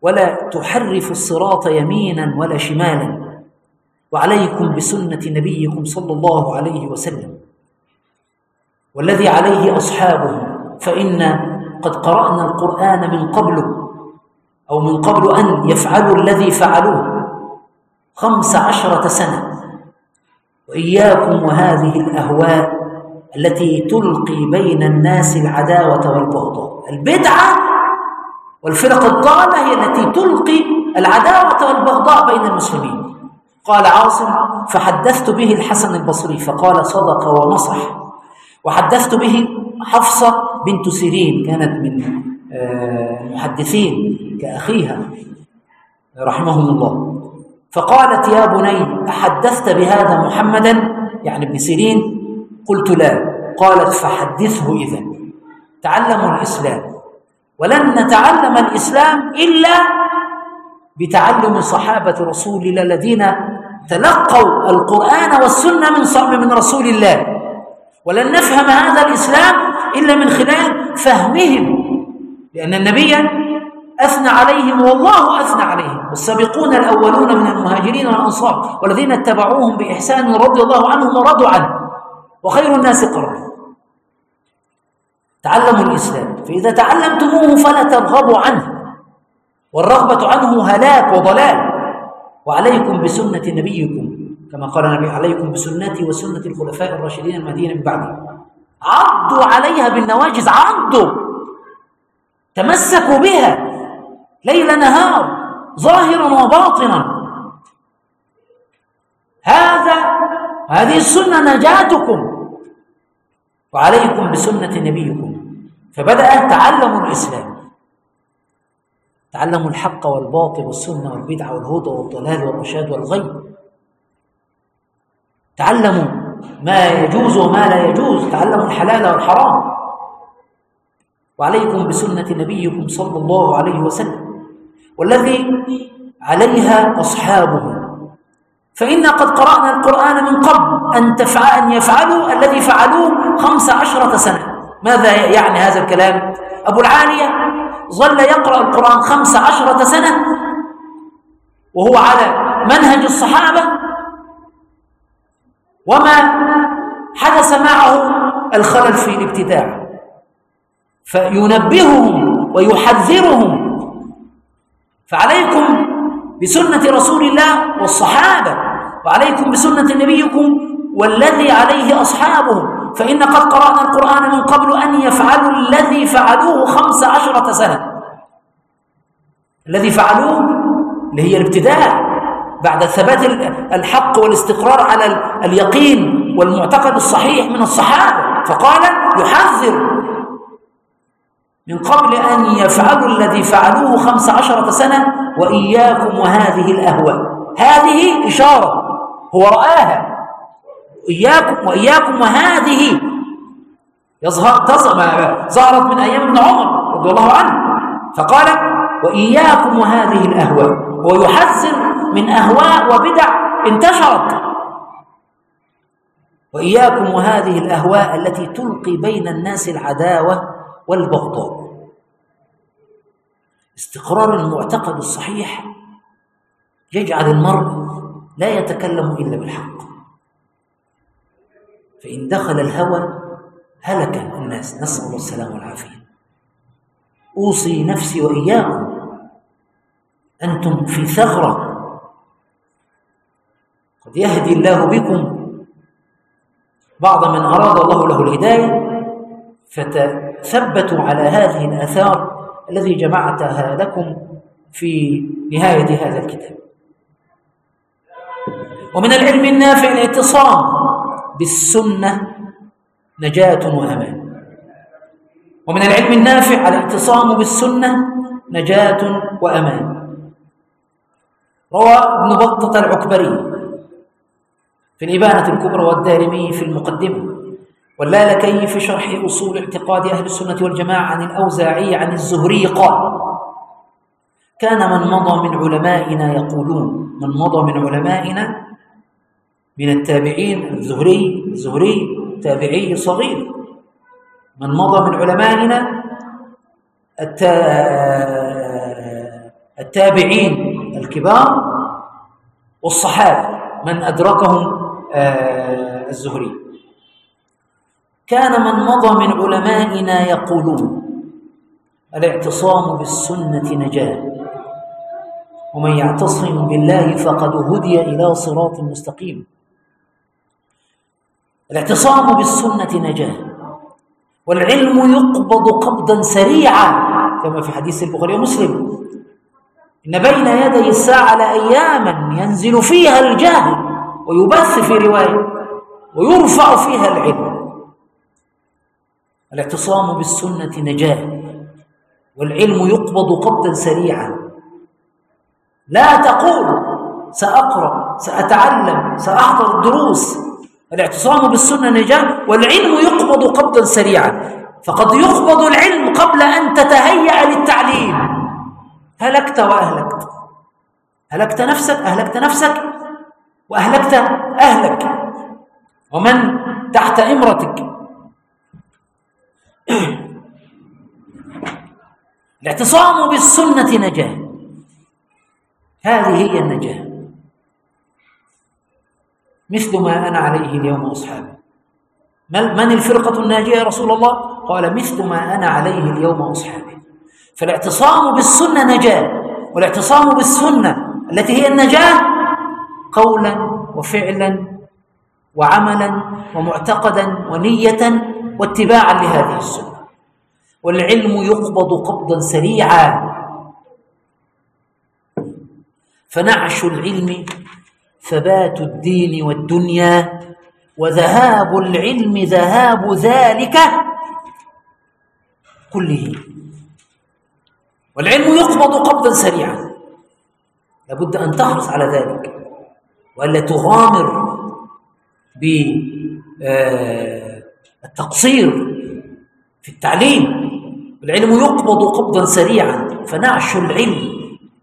ولا تحرف الصراط يمينا ولا شمالا، وعليكم بسنة نبيكم صلى الله عليه وسلم والذي عليه أصحابه، فإن قد قرأنا القرآن من قبل أو من قبل أن يفعلوا الذي فعلوه خمس عشرة سنة، وإياكم وهذه الأهواء التي تلقي بين الناس العداوة والبغضاء. البدعة والفرق الضالة هي التي تلقي العداوة والبغضاء بين المسلمين. قال عاصم: فحدثت به الحسن البصري فقال صدق ونصح، وحدثت به حفصة بنت سيرين كانت من المحدثين كأخيها رحمهم الله، فقالت: يا بني أحدثت بهذا محمدا يعني ابن سيرين؟ قلت: لا. قالت: فحدثه إذن. تعلموا الإسلام، ولن نتعلم الإسلام إلا بتعلم صحابة رسول الله الذين تلقوا القرآن والسنة من من رسول الله، ولن نفهم هذا الإسلام إلا من خلال فهمهم، لأن النبي أثنى عليهم والله أثنى عليهم، والسابقون الأولون من المهاجرين والأنصار والذين اتبعوهم بإحسان رضي الله عنهم ورضوا عنه، وخير الناس قرنا. تعلموا الإسلام، فإذا تعلمتموه فلا ترغبوا عنه، والرغبة عنه هلاك وضلال. وعليكم بسنة نبيكم كما قال النبي: عليكم بسنتي وسنة الخلفاء الراشدين المهديين من بعدي. عضوا عليها بالنواجذ، عضوا، تمسكوا بها ليل نهار ظاهرا وباطنا. هذا هذه السنة نجاتكم، وعليكم بسنة نبيكم. فبدأ تعلموا الإسلام، تعلموا الحق والباطل والسنة والبدعة والهدى والضلال والرشاد والغي، تعلموا ما يجوز وما لا يجوز، تعلموا الحلال والحرام. وعليكم بسنة نبيكم صلى الله عليه وسلم والذي عليها أصحابه، فإنا قد قرأنا القرآن من قبل أن, تفع... أن يفعلوا الذي فعلوه خمس عشرة سنة. ماذا يعني هذا الكلام؟ أبو العالية ظل يقرأ القرآن خمس عشرة سنة وهو على منهج الصحابة، وما حدث معه الخلل في الابتداع، فينبههم ويحذرهم. فعليكم بسنة رسول الله والصحابة، وعليكم بسنة نبيكم والذي عليه أصحابه، فإن قد قرأنا القرآن من قبل أن يفعلوا الذي فعلوه خمس عشرة سنة. الذي فعلوه اللي هي الابتداع بعد ثبات الحق والاستقرار على اليقين والمعتقد الصحيح من الصحابة، فقال يحذر من قبل أن يفعلوا الذي فعلوه خمس عشرة سنة وإياكم وهذه الأهواء. هذه إشارة هو رآها، إياكم وإياكم وهذه يظهر ظهرت من أيام ابن عمر رضي الله عنه، فقال وإياكم وهذه الأهواء، ويحذر من أهواء وبدع انتشرت. وإياكم وهذه الأهواء التي تلقي بين الناس العداوة والبغضاء. استقرار المعتقد الصحيح يجعل المرء لا يتكلم إلا بالحق، فإن دخل الهوى هلك الناس، نسأل الله السلامة والعافية. أوصي نفسي وإياكم، أنتم في ثغرة قد يهدي الله بكم بعض من أراد الله له الهداية، فتثبتوا على هذه الآثار الذي جمعتها لكم في نهاية هذا الكتاب. ومن العلم النافع الاعتصام بالسنة نجاة وأمان. ومن العلم النافع الاعتصام بالسنة نجاة وأمان. روى ابن بطة العكبري في الإبانة الكبرى والدارمي في المقدمة واللالكي في شرح أصول اعتقاد أهل السنة والجماعة عن الأوزاعي عن الزهري قال: كان من مضى من علمائنا يقولون، من مضى من علمائنا من التابعين، الزهري الزهري تابعي صغير، من مضى من علمائنا التابعين الكبار والصحابة من أدركهم آه الزهري. كان من مضى من علمائنا يقولون الاعتصام بالسنة نجاة، ومن يعتصم بالله فقد هدي إلى صراط مستقيم. الاعتصام بالسنة نجاة، والعلم يقبض قبضا سريعا كما في حديث البخاري ومسلم: إن بين يدي الساعة لأياما ينزل فيها الجاهل ويبث في رواية ويرفع فيها العلم. الاعتصام بالسنة نجاة، والعلم يقبض قبضا سريعا. لا تقول سأقرأ سأتعلم سأحضر الدروس. الاعتصام بالسنة نجاة، والعلم يقبض قبضا سريعا، فقد يقبض العلم قبل أن تتهيأ للتعليم. هلكت وأهلكت، هلكت نفسك أهلكت نفسك وأهلكت أهلك ومن تحت إمرتك. الاعتصام بالسنة نجاة، هذه هي النجاة، مثل ما أنا عليه اليوم أصحابي. من الفرقة الناجية يا رسول الله؟ قال: مثل ما أنا عليه اليوم أصحابي. فالاعتصام بالسنة نجاة، والاعتصام بالسنة التي هي النجاة قولا وفعلا وعملا ومعتقدا ونية واتباعا لهذه السنة. والعلم يقبض قبضا سريعا، فنعش العلم ثبات الدين والدنيا، وذهاب العلم ذهاب ذلك كله. والعلم يقبض قبضا سريعا، لابد أن تحرص على ذلك وألا تغامر بالتقصير في التعليم. العلم يقبض قبضا سريعا، فنعش العلم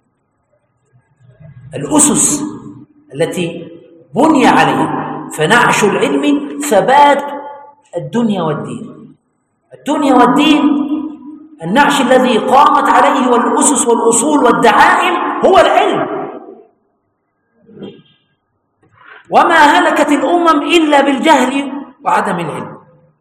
الأسس التي بني عليها، فنعش العلم ثبات الدنيا والدين. الدنيا والدين النعش الذي قامت عليه، والأسس والأصول والدعائم هو العلم. وما هلكت الأمم إلا بالجهل وعدم العلم.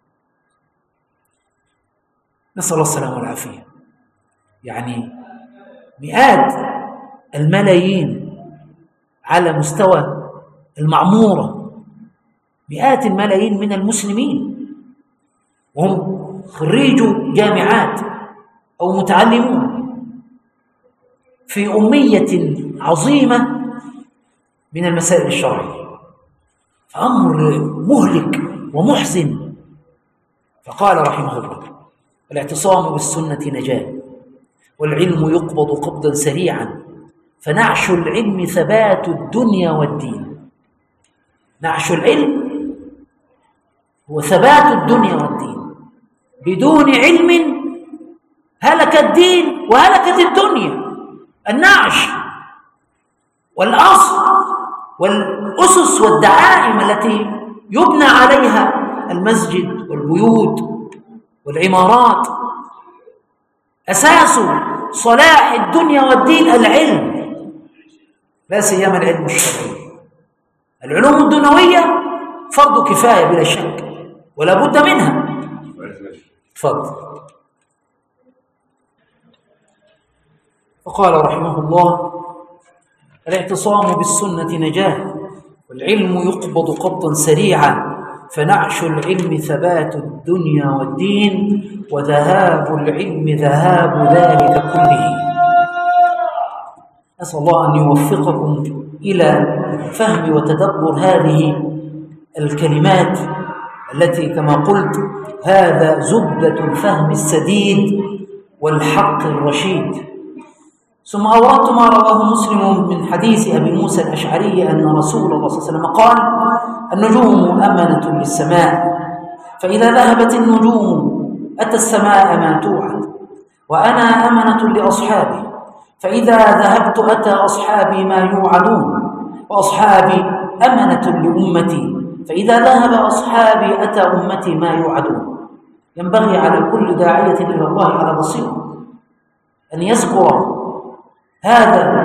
نسأل الله السلامة والعافية. يعني مئات الملايين على مستوى المعمورة، مئات الملايين من المسلمين وهم خريجوا جامعات أو متعلمون في أمية عظيمة من المسائل الشرعية، أمر مهلك ومحزن. فقال رحمه الله: الاعتصام بالسنة نجاة، والعلم يقبض قبضا سريعا، فنعش العلم ثبات الدنيا والدين. نعش العلم هو ثبات الدنيا والدين. بدون علم هلك الدين وهلكت الدنيا. النعش والأصل والأسس والدعائم التي يبنى عليها المسجد والبيوت والعمارات، أساس صلاح الدنيا والدين العلم، لا سيما العلم الشرعي. العلوم الدنيوية فرض كفاية بلا شك ولا بد منها. تفضل. فقال رحمه الله: الاعتصام بالسنة نجاة، والعلم يقبض قبضا سريعا، فنعش العلم ثبات الدنيا والدين، وذهاب العلم ذهاب ذلك كله. أسأل الله أن يوفقكم إلى فهم وتدبر هذه الكلمات التي كما قلت هذا زبدة الفهم السديد والحق الرشيد. ثم أوردت ما رواه مسلم من حديث أبي موسى الأشعري أن رسول الله صلى الله عليه وسلم قال: النجوم أمنة للسماء، فإذا ذهبت النجوم أتى السماء ما توعد، وأنا أمنة لأصحابي، فإذا ذهبت أتى أصحابي ما يوعدون، وأصحابي أمنة لأمتي، فإذا ذهب أصحابي أتى أمتي ما يوعدون. ينبغي على كل داعية إلى الله على بصيرة أن يذكر هذا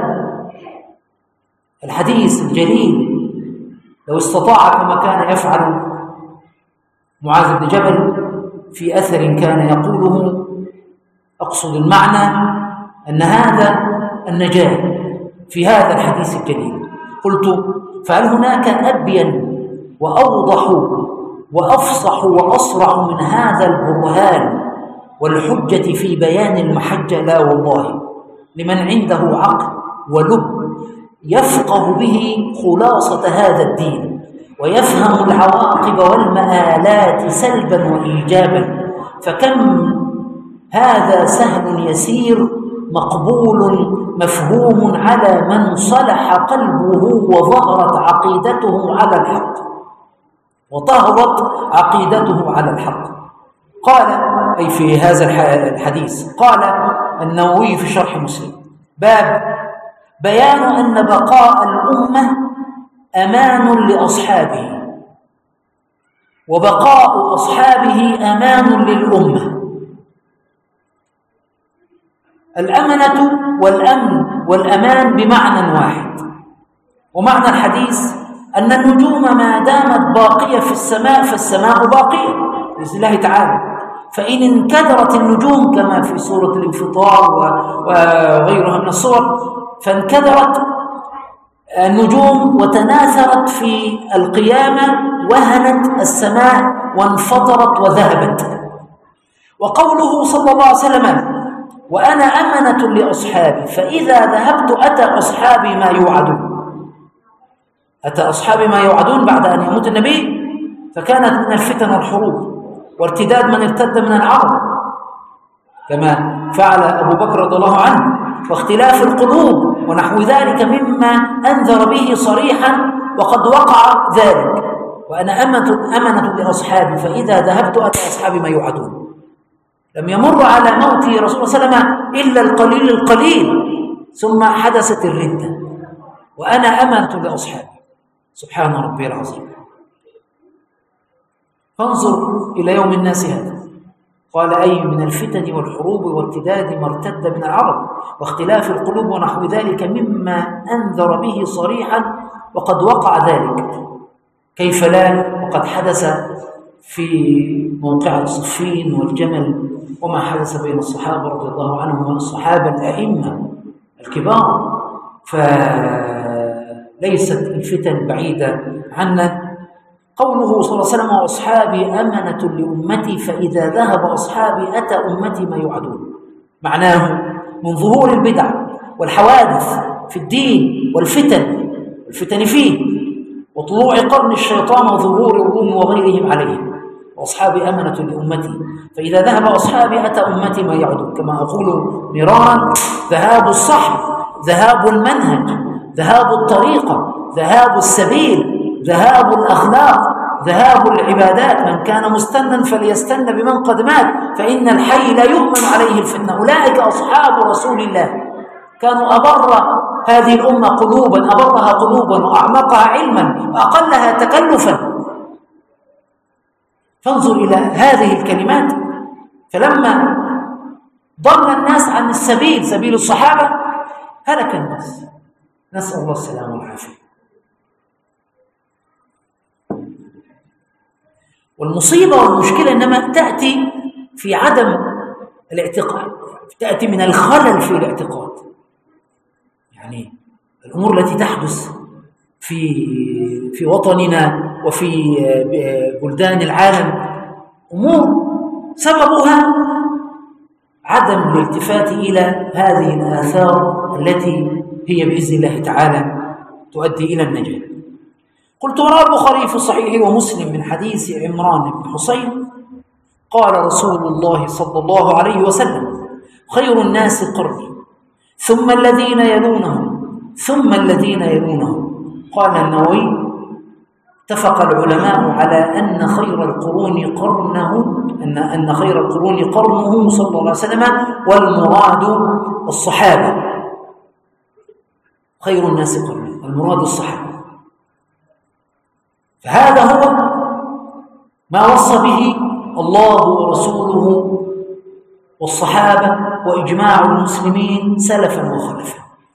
الحديث الجليل لو استطاع كما كان يفعل معاذ بن جبل في أثر كان يقوله، أقصد المعنى أن هذا النجاة في هذا الحديث الجليل. قلت فهل هناك أبين وأوضح وأفصح وأصرح من هذا البرهان والحجة في بيان المحجة؟ لا والله، لمن عنده عقل ولب يفقه به خلاصة هذا الدين ويفهم العواقب والمآلات سلبا وإيجابا. فكم هذا سهل يسير مقبول مفهوم على من صلح قلبه وظهرت عقيدته على الحق وطهرت عقيدته على الحق. قال أي في هذا الحديث، قال النووي في شرح مسلم: باب بيان أن بقاء الأمة أمان لأصحابه وبقاء أصحابه أمان للأمة. الأمنة والأمن والأمان بمعنى واحد، ومعنى الحديث أن النجوم ما دامت باقية في السماء فالسماء باقية بإذن الله تعالى، فإن انكدرت النجوم كما في سورة الانفطار وغيرها من الصور، فانكدرت النجوم وتناثرت في القيامة وهنت السماء وانفطرت وذهبت. وقوله صلى الله عليه وسلم: وأنا أمنة لأصحابي فإذا ذهبت أتى أصحابي ما يوعدون. أتى أصحابي ما يوعدون بعد أن يموت النبي، فكانت من الفتن والحروب وارتداد من ارتد من العرب كما فعل أبو بكر رضي الله عنه، واختلاف القلوب ونحو ذلك مما أنذر به صريحا وقد وقع ذلك. وأنا أمنة, أمنة لأصحابي فإذا ذهبت أتى أصحابي ما يوعدون. لم يمر على موت رسول الله صلى الله عليه وسلم إلا القليل القليل ثم حدثت الردة. وأنا أمنة لأصحابي، سبحان ربي العظيم. فانظر إلى يوم الناس هذا، قال: أي من الفتن والحروب وارتداد ما ارتد من العرب واختلاف القلوب ونحو ذلك مما أنذر به صريحا وقد وقع ذلك. كيف لا وقد حدث في موقعة صفين والجمل وما حدث بين الصحابة رضي الله عنهم والصحابة الأئمة الكبار، فليست الفتن بعيدة عنا. قوله صلى الله عليه وسلم: وأصحابي أمنة لأمتي فإذا ذهب أصحابي أتى أمتي ما يوعدون، معناه من ظهور البدع والحوادث في الدين والفتن الفتن فيه وطلوع قرن الشيطان وظهور الروم وغيرهم عليهم. وأصحابي أمنة لأمتي فإذا ذهب أصحابي أتى أمتي ما يعدون، كما أقول مرارا: ذهاب الصحب، ذهاب المنهج، ذهاب الطريقة، ذهاب السبيل، ذهاب الأخلاق، ذهاب العبادات. من كان مستنا فليستن بمن قد مات فإن الحي لا يؤمن عليه الفتنة. أولئك أصحاب رسول الله، كانوا أبر هذه الأمة قلوبا، أبرها قلوبا وأعمقها علما وأقلها تكلفا. فانظر إلى هذه الكلمات. فلما ضل الناس عن السبيل، سبيل الصحابة، هلك الناس، نسأل الله السلامة والعافية. والمصيبة والمشكلة إنما تأتي في عدم الاعتقاد، تأتي من الخلل في الاعتقاد. يعني الأمور التي تحدث في في وطننا وفي بلدان العالم أمور سببها عدم الالتفات إلى هذه الآثار التي هي بإذن الله تعالى تؤدي إلى النجاة. قلت: وروى البخاري في صحيحه ومسلم من حديث عمران بن حسين قال رسول الله صلى الله عليه وسلم: خير الناس قرني ثم الذين يلونهم ثم الذين يلونهم. قال النووي: اتفق العلماء على أن خير القرون قرنه أن أن خير القرون قرنه صلى الله عليه وسلم، والمراد الصحابة. خير الناس قرني، المراد الصحابة. فهذا هو ما وصى به الله ورسوله والصحابة وإجماع المسلمين سلفا وخلفا.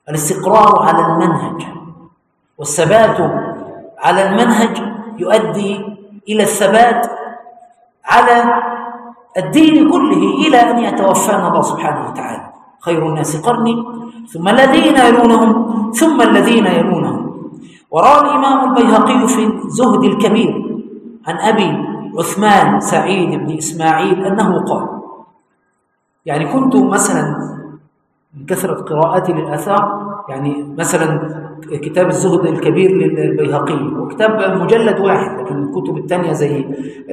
الاستقرار على المنهج والثبات على المنهج يؤدي إلى الثبات على الدين كله إلى أن يتوفانا الله سبحانه وتعالى. خير الناس قرني ثم الذين يلونهم ثم الذين يلونهم. وروى الإمام البيهقي في الزهد الكبير عن أبي عثمان سعيد بن إسماعيل أنه قال، يعني كنت مثلا من كثرة قراءتي للآثار، يعني مثلا كتاب الزهد الكبير للبيهقي وكتاب مجلد واحد، لكن الكتب الثانية زي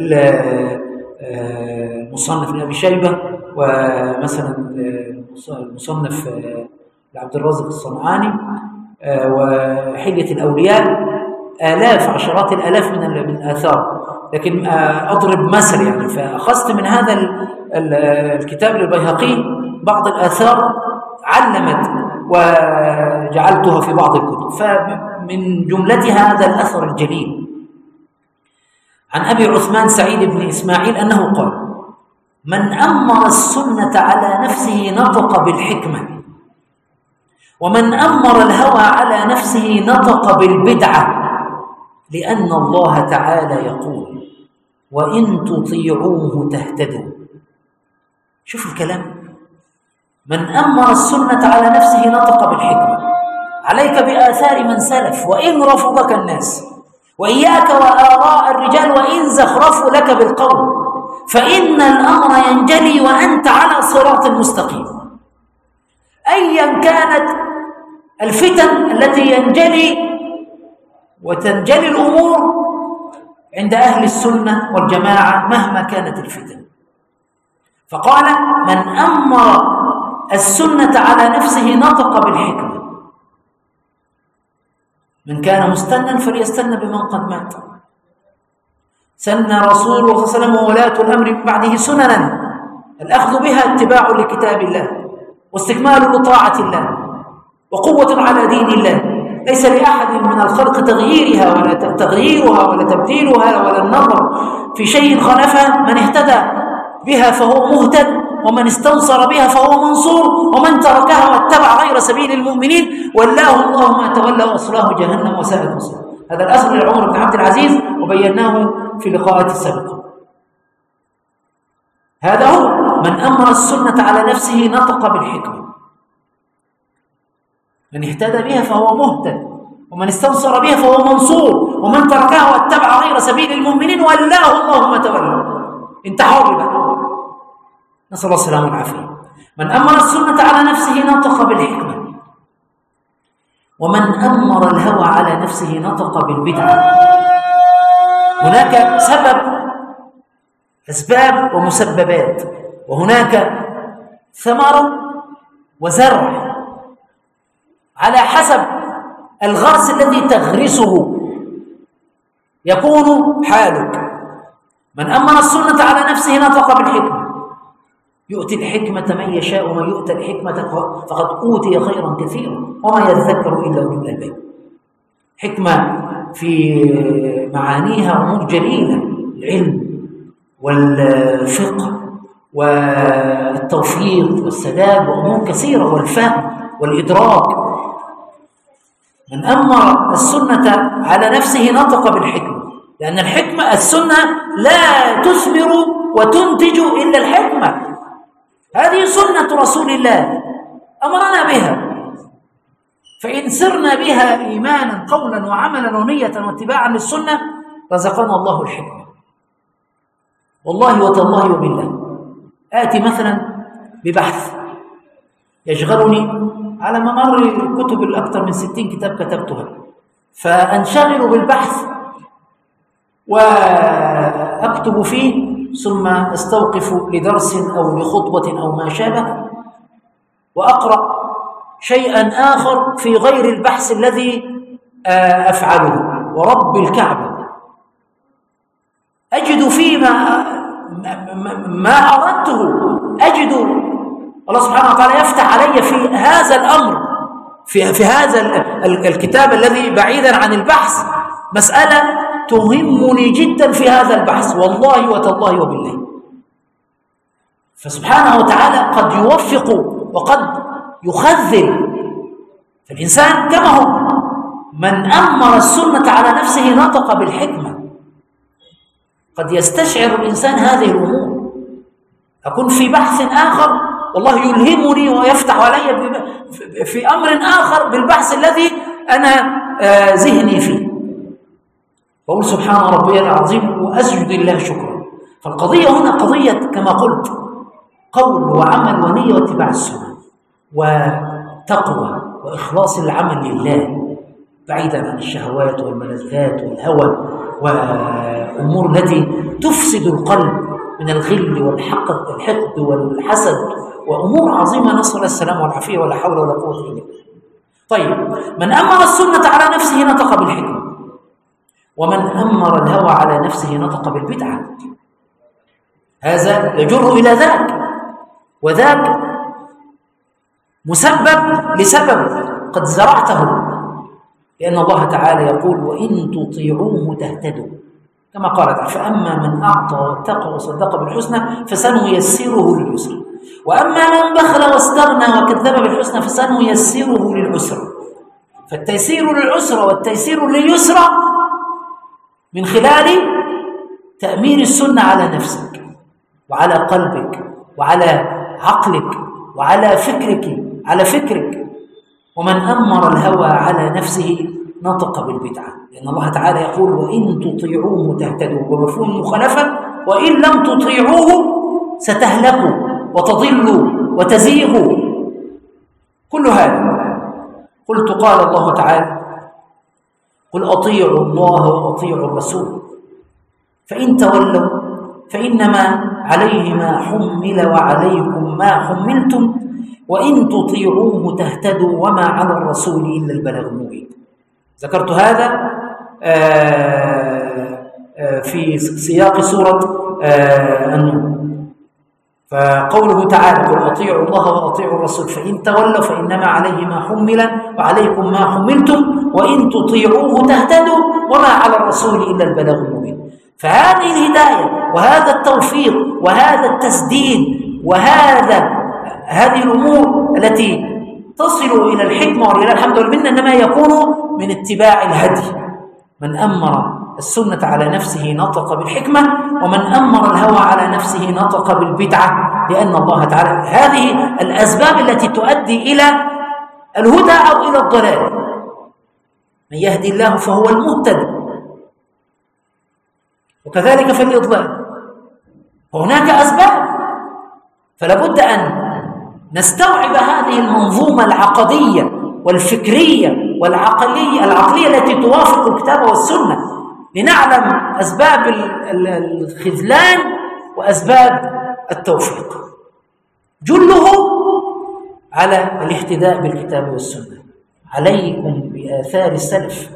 المصنف لأبي شيبة ومثلا المصنف لعبد الرازق الصنعاني وحلية الأولياء، آلاف عشرات الآلاف من الآثار، لكن أضرب مثل يعني. فأخذت من هذا الكتاب للبيهقي بعض الآثار علمت وجعلتها في بعض الكتب، فمن جملتها هذا الأثر الجليل عن أبي عثمان سعيد بن إسماعيل أنه قال: من أمر السنة على نفسه نطق بالحكمة، ومن أمر الهوى على نفسه نطق بالبدعة، لأن الله تعالى يقول: وإن تطيعوه تهتدوا. شوف الكلام، من أمر السنة على نفسه نطق بالحكمة. عليك بآثار من سلف وإن رفضك الناس، وإياك وآراء الرجال وإن زخرفوا لك بالقول، فإن الأمر ينجلي وأنت على صراط مستقيم. أيا كانت الفتن التي ينجلي وتنجلي الأمور عند أهل السنة والجماعة مهما كانت الفتن. فقال: من أمر السنة على نفسه نطق بالحكمة. من كان مستنا فليستن بمن قد مات. سن رسول الله صلى الله عليه وسلم وولاة الأمر من بعده سننا الأخذ بها اتباع لكتاب الله واستكمال لطاعة الله وقوة على دين الله. ليس لأحد من الخلق تغييرها ولا تغييرها ولا تبديلها ولا النظر في شيء خالفها. من اهتدى بها فهو مهتد، ومن استنصر بها فهو منصور، ومن تركها واتبع غير سبيل المؤمنين ولاه الله ما تولى وأصلاه جهنم وساءت مصيره. هذا الأثر لعمر بن عبد العزيز وبيناه في لقاءات السابقة. هذا هو من أمر السنة على نفسه نطق بالحكمة. من اهتدى بها فهو مهتد، ومن استنصر بها فهو منصور، ومن تركها واتبع غير سبيل المؤمنين ولاه الله ما تولى. انت حر بقى، نسأل الله السلامة والعافية. من أمر السنة على نفسه نطق بالحكمة، ومن أمر الهوى على نفسه نطق بالبدعة. هناك سبب، أسباب ومسببات، وهناك ثمرة وزرع على حسب الغرس الذي تغرسه يكون حالك. من أمر السنة على نفسه نطق بالحكمة، يؤتي الحكمة من يشاء، ومن يؤتى الحكمة فقد أوتي خيرا كثيرا وما يذكر إلا أولو الألباب. حكمة في معانيها أمور جليلة، العلم والفقه والتوفيق والسداد وأمور كثيرة، والفهم والإدراك. من أمر السنة على نفسه نطق بالحكمة، لأن الحكمة السنة لا تثمر وتنتج إلا الحكمة. هذه سنة رسول الله أمرنا بها، فإن سرنا بها إيمانا قولا وعملا ونية واتباعا للسنة رزقنا الله الحكمة. والله وتالله وبالله آتي مثلا ببحث يشغلني على ممر الكتب الأكثر من ستين كتاب كتبتها، فأنشغل بالبحث وأكتب فيه، ثم أستوقف لدرس أو لخطبة أو ما شابه، وأقرأ شيئا آخر في غير البحث الذي أفعله. ورب الكعبة أجد فيما ما أردته، أجد الله سبحانه وتعالى يفتح علي في هذا الأمر، في, في هذا الكتاب الذي بعيدا عن البحث مسألة تهمني جدا في هذا البحث، والله وتالله وبالله. فسبحانه وتعالى قد يوفق وقد يخذل، فالإنسان كما هو من أمر السنة على نفسه نطق بالحكمة. قد يستشعر الإنسان هذه الأمور، أكون في بحث آخر والله يلهمني ويفتح علي في أمر آخر بالبحث الذي أنا ذهني فيه، فأقول سبحان ربي العظيم وأسجد الله شكرا. فالقضية هنا قضية كما قلت قول وعمل ونية واتباع السنة وتقوى وإخلاص العمل لله بعيدا عن الشهوات والملذات والهوى وأمور التي تفسد القلب من الغل والحقد الحقد والحسد وأمور عظيمة، نسأل الله السلامة والعافية ولا حول ولا قوة إلا بالله. طيب، من أمر السنة على نفسه نطق بالحكمة، ومن أمر الهوى على نفسه نطق بالبدعة. هذا يجر إلى ذاك، وذاك مسبب لسبب قد زرعته، لأن الله تعالى يقول وإن تطيعوه تهتدوا، كما قال تعالى فأما من أعطى واتقى وصدق بالحسنى فسنيسره لليسرى، وأما من بخل واستغنى وكذب بالحسنى فسنيسره للعسرى. فالتيسير للعسرى والتيسير لليسرى من خلال تأمير السنة على نفسك وعلى قلبك وعلى عقلك وعلى فكرك على فكرك. ومن أمر الهوى على نفسه نطق بالبدعة، لأن الله تعالى يقول وإن تطيعوه تهتدوا، ومفهوم المخالفة وإن لم تطيعوه ستهلكوا وتضلوا وتزيغوا. كل هذا قلت قال الله تعالى قل أطيعوا الله وأطيعوا الرسول فإن تولوا فإنما عليه ما حمل وعليكم ما حملتم وإن تطيعوه تهتدوا وما على الرسول إلا البلاغ المبين. ذكرت هذا في سياق سورة النور. فقوله تعالى قل أطيعوا الله وأطيعوا الرسول فإن تولوا فإنما عليه ما حمل وعليكم ما حملتم وإن تطيعوه تهتدوا وما على الرسول إلا البلاغ المبين. فهذه الهداية وهذا التوفيق وهذا التسديد وهذا هذه الأمور التي تصل إلى الحكمة ولله الحمد والمنة إنما يكون من اتباع الهدي. من أمر السنة على نفسه نطق بالحكمة، ومن أمر الهوى على نفسه نطق بالبدعة، لأن الله تعالى هذه الأسباب التي تؤدي إلى الهدى أو إلى الضلال. من يهدي الله فهو المهتد، وكذلك في الإضلال. وهناك أسباب، فلا بد أن نستوعب هذه المنظومة العقدية والفكرية والعقلية العقلية التي توافق الكتاب والسنة، لنعلم أسباب الخذلان وأسباب التوفيق. جله على الاهتداء بالكتاب والسنة. عليكم بآثار السلف،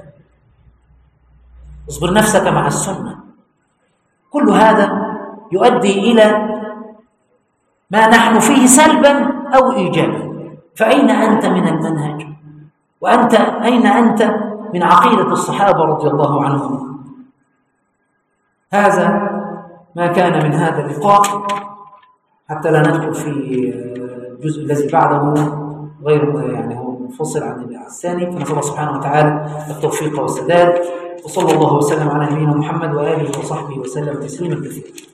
اصبر نفسك مع السنة. كل هذا يؤدي إلى ما نحن فيه سلبا أو إيجابا. فأين أنت من المنهج؟ وأنت أين أنت من عقيدة الصحابة رضي الله عنهم؟ هذا ما كان من هذا اللقاء، حتى لا ندخل في الجزء الذي بعده غير يعني هو منفصل عن الثاني. فنسأل الله سبحانه وتعالى التوفيق والسداد، وصلى الله وسلم على نبينا محمد وآله وصحبه وسلم تسليما كثيرا.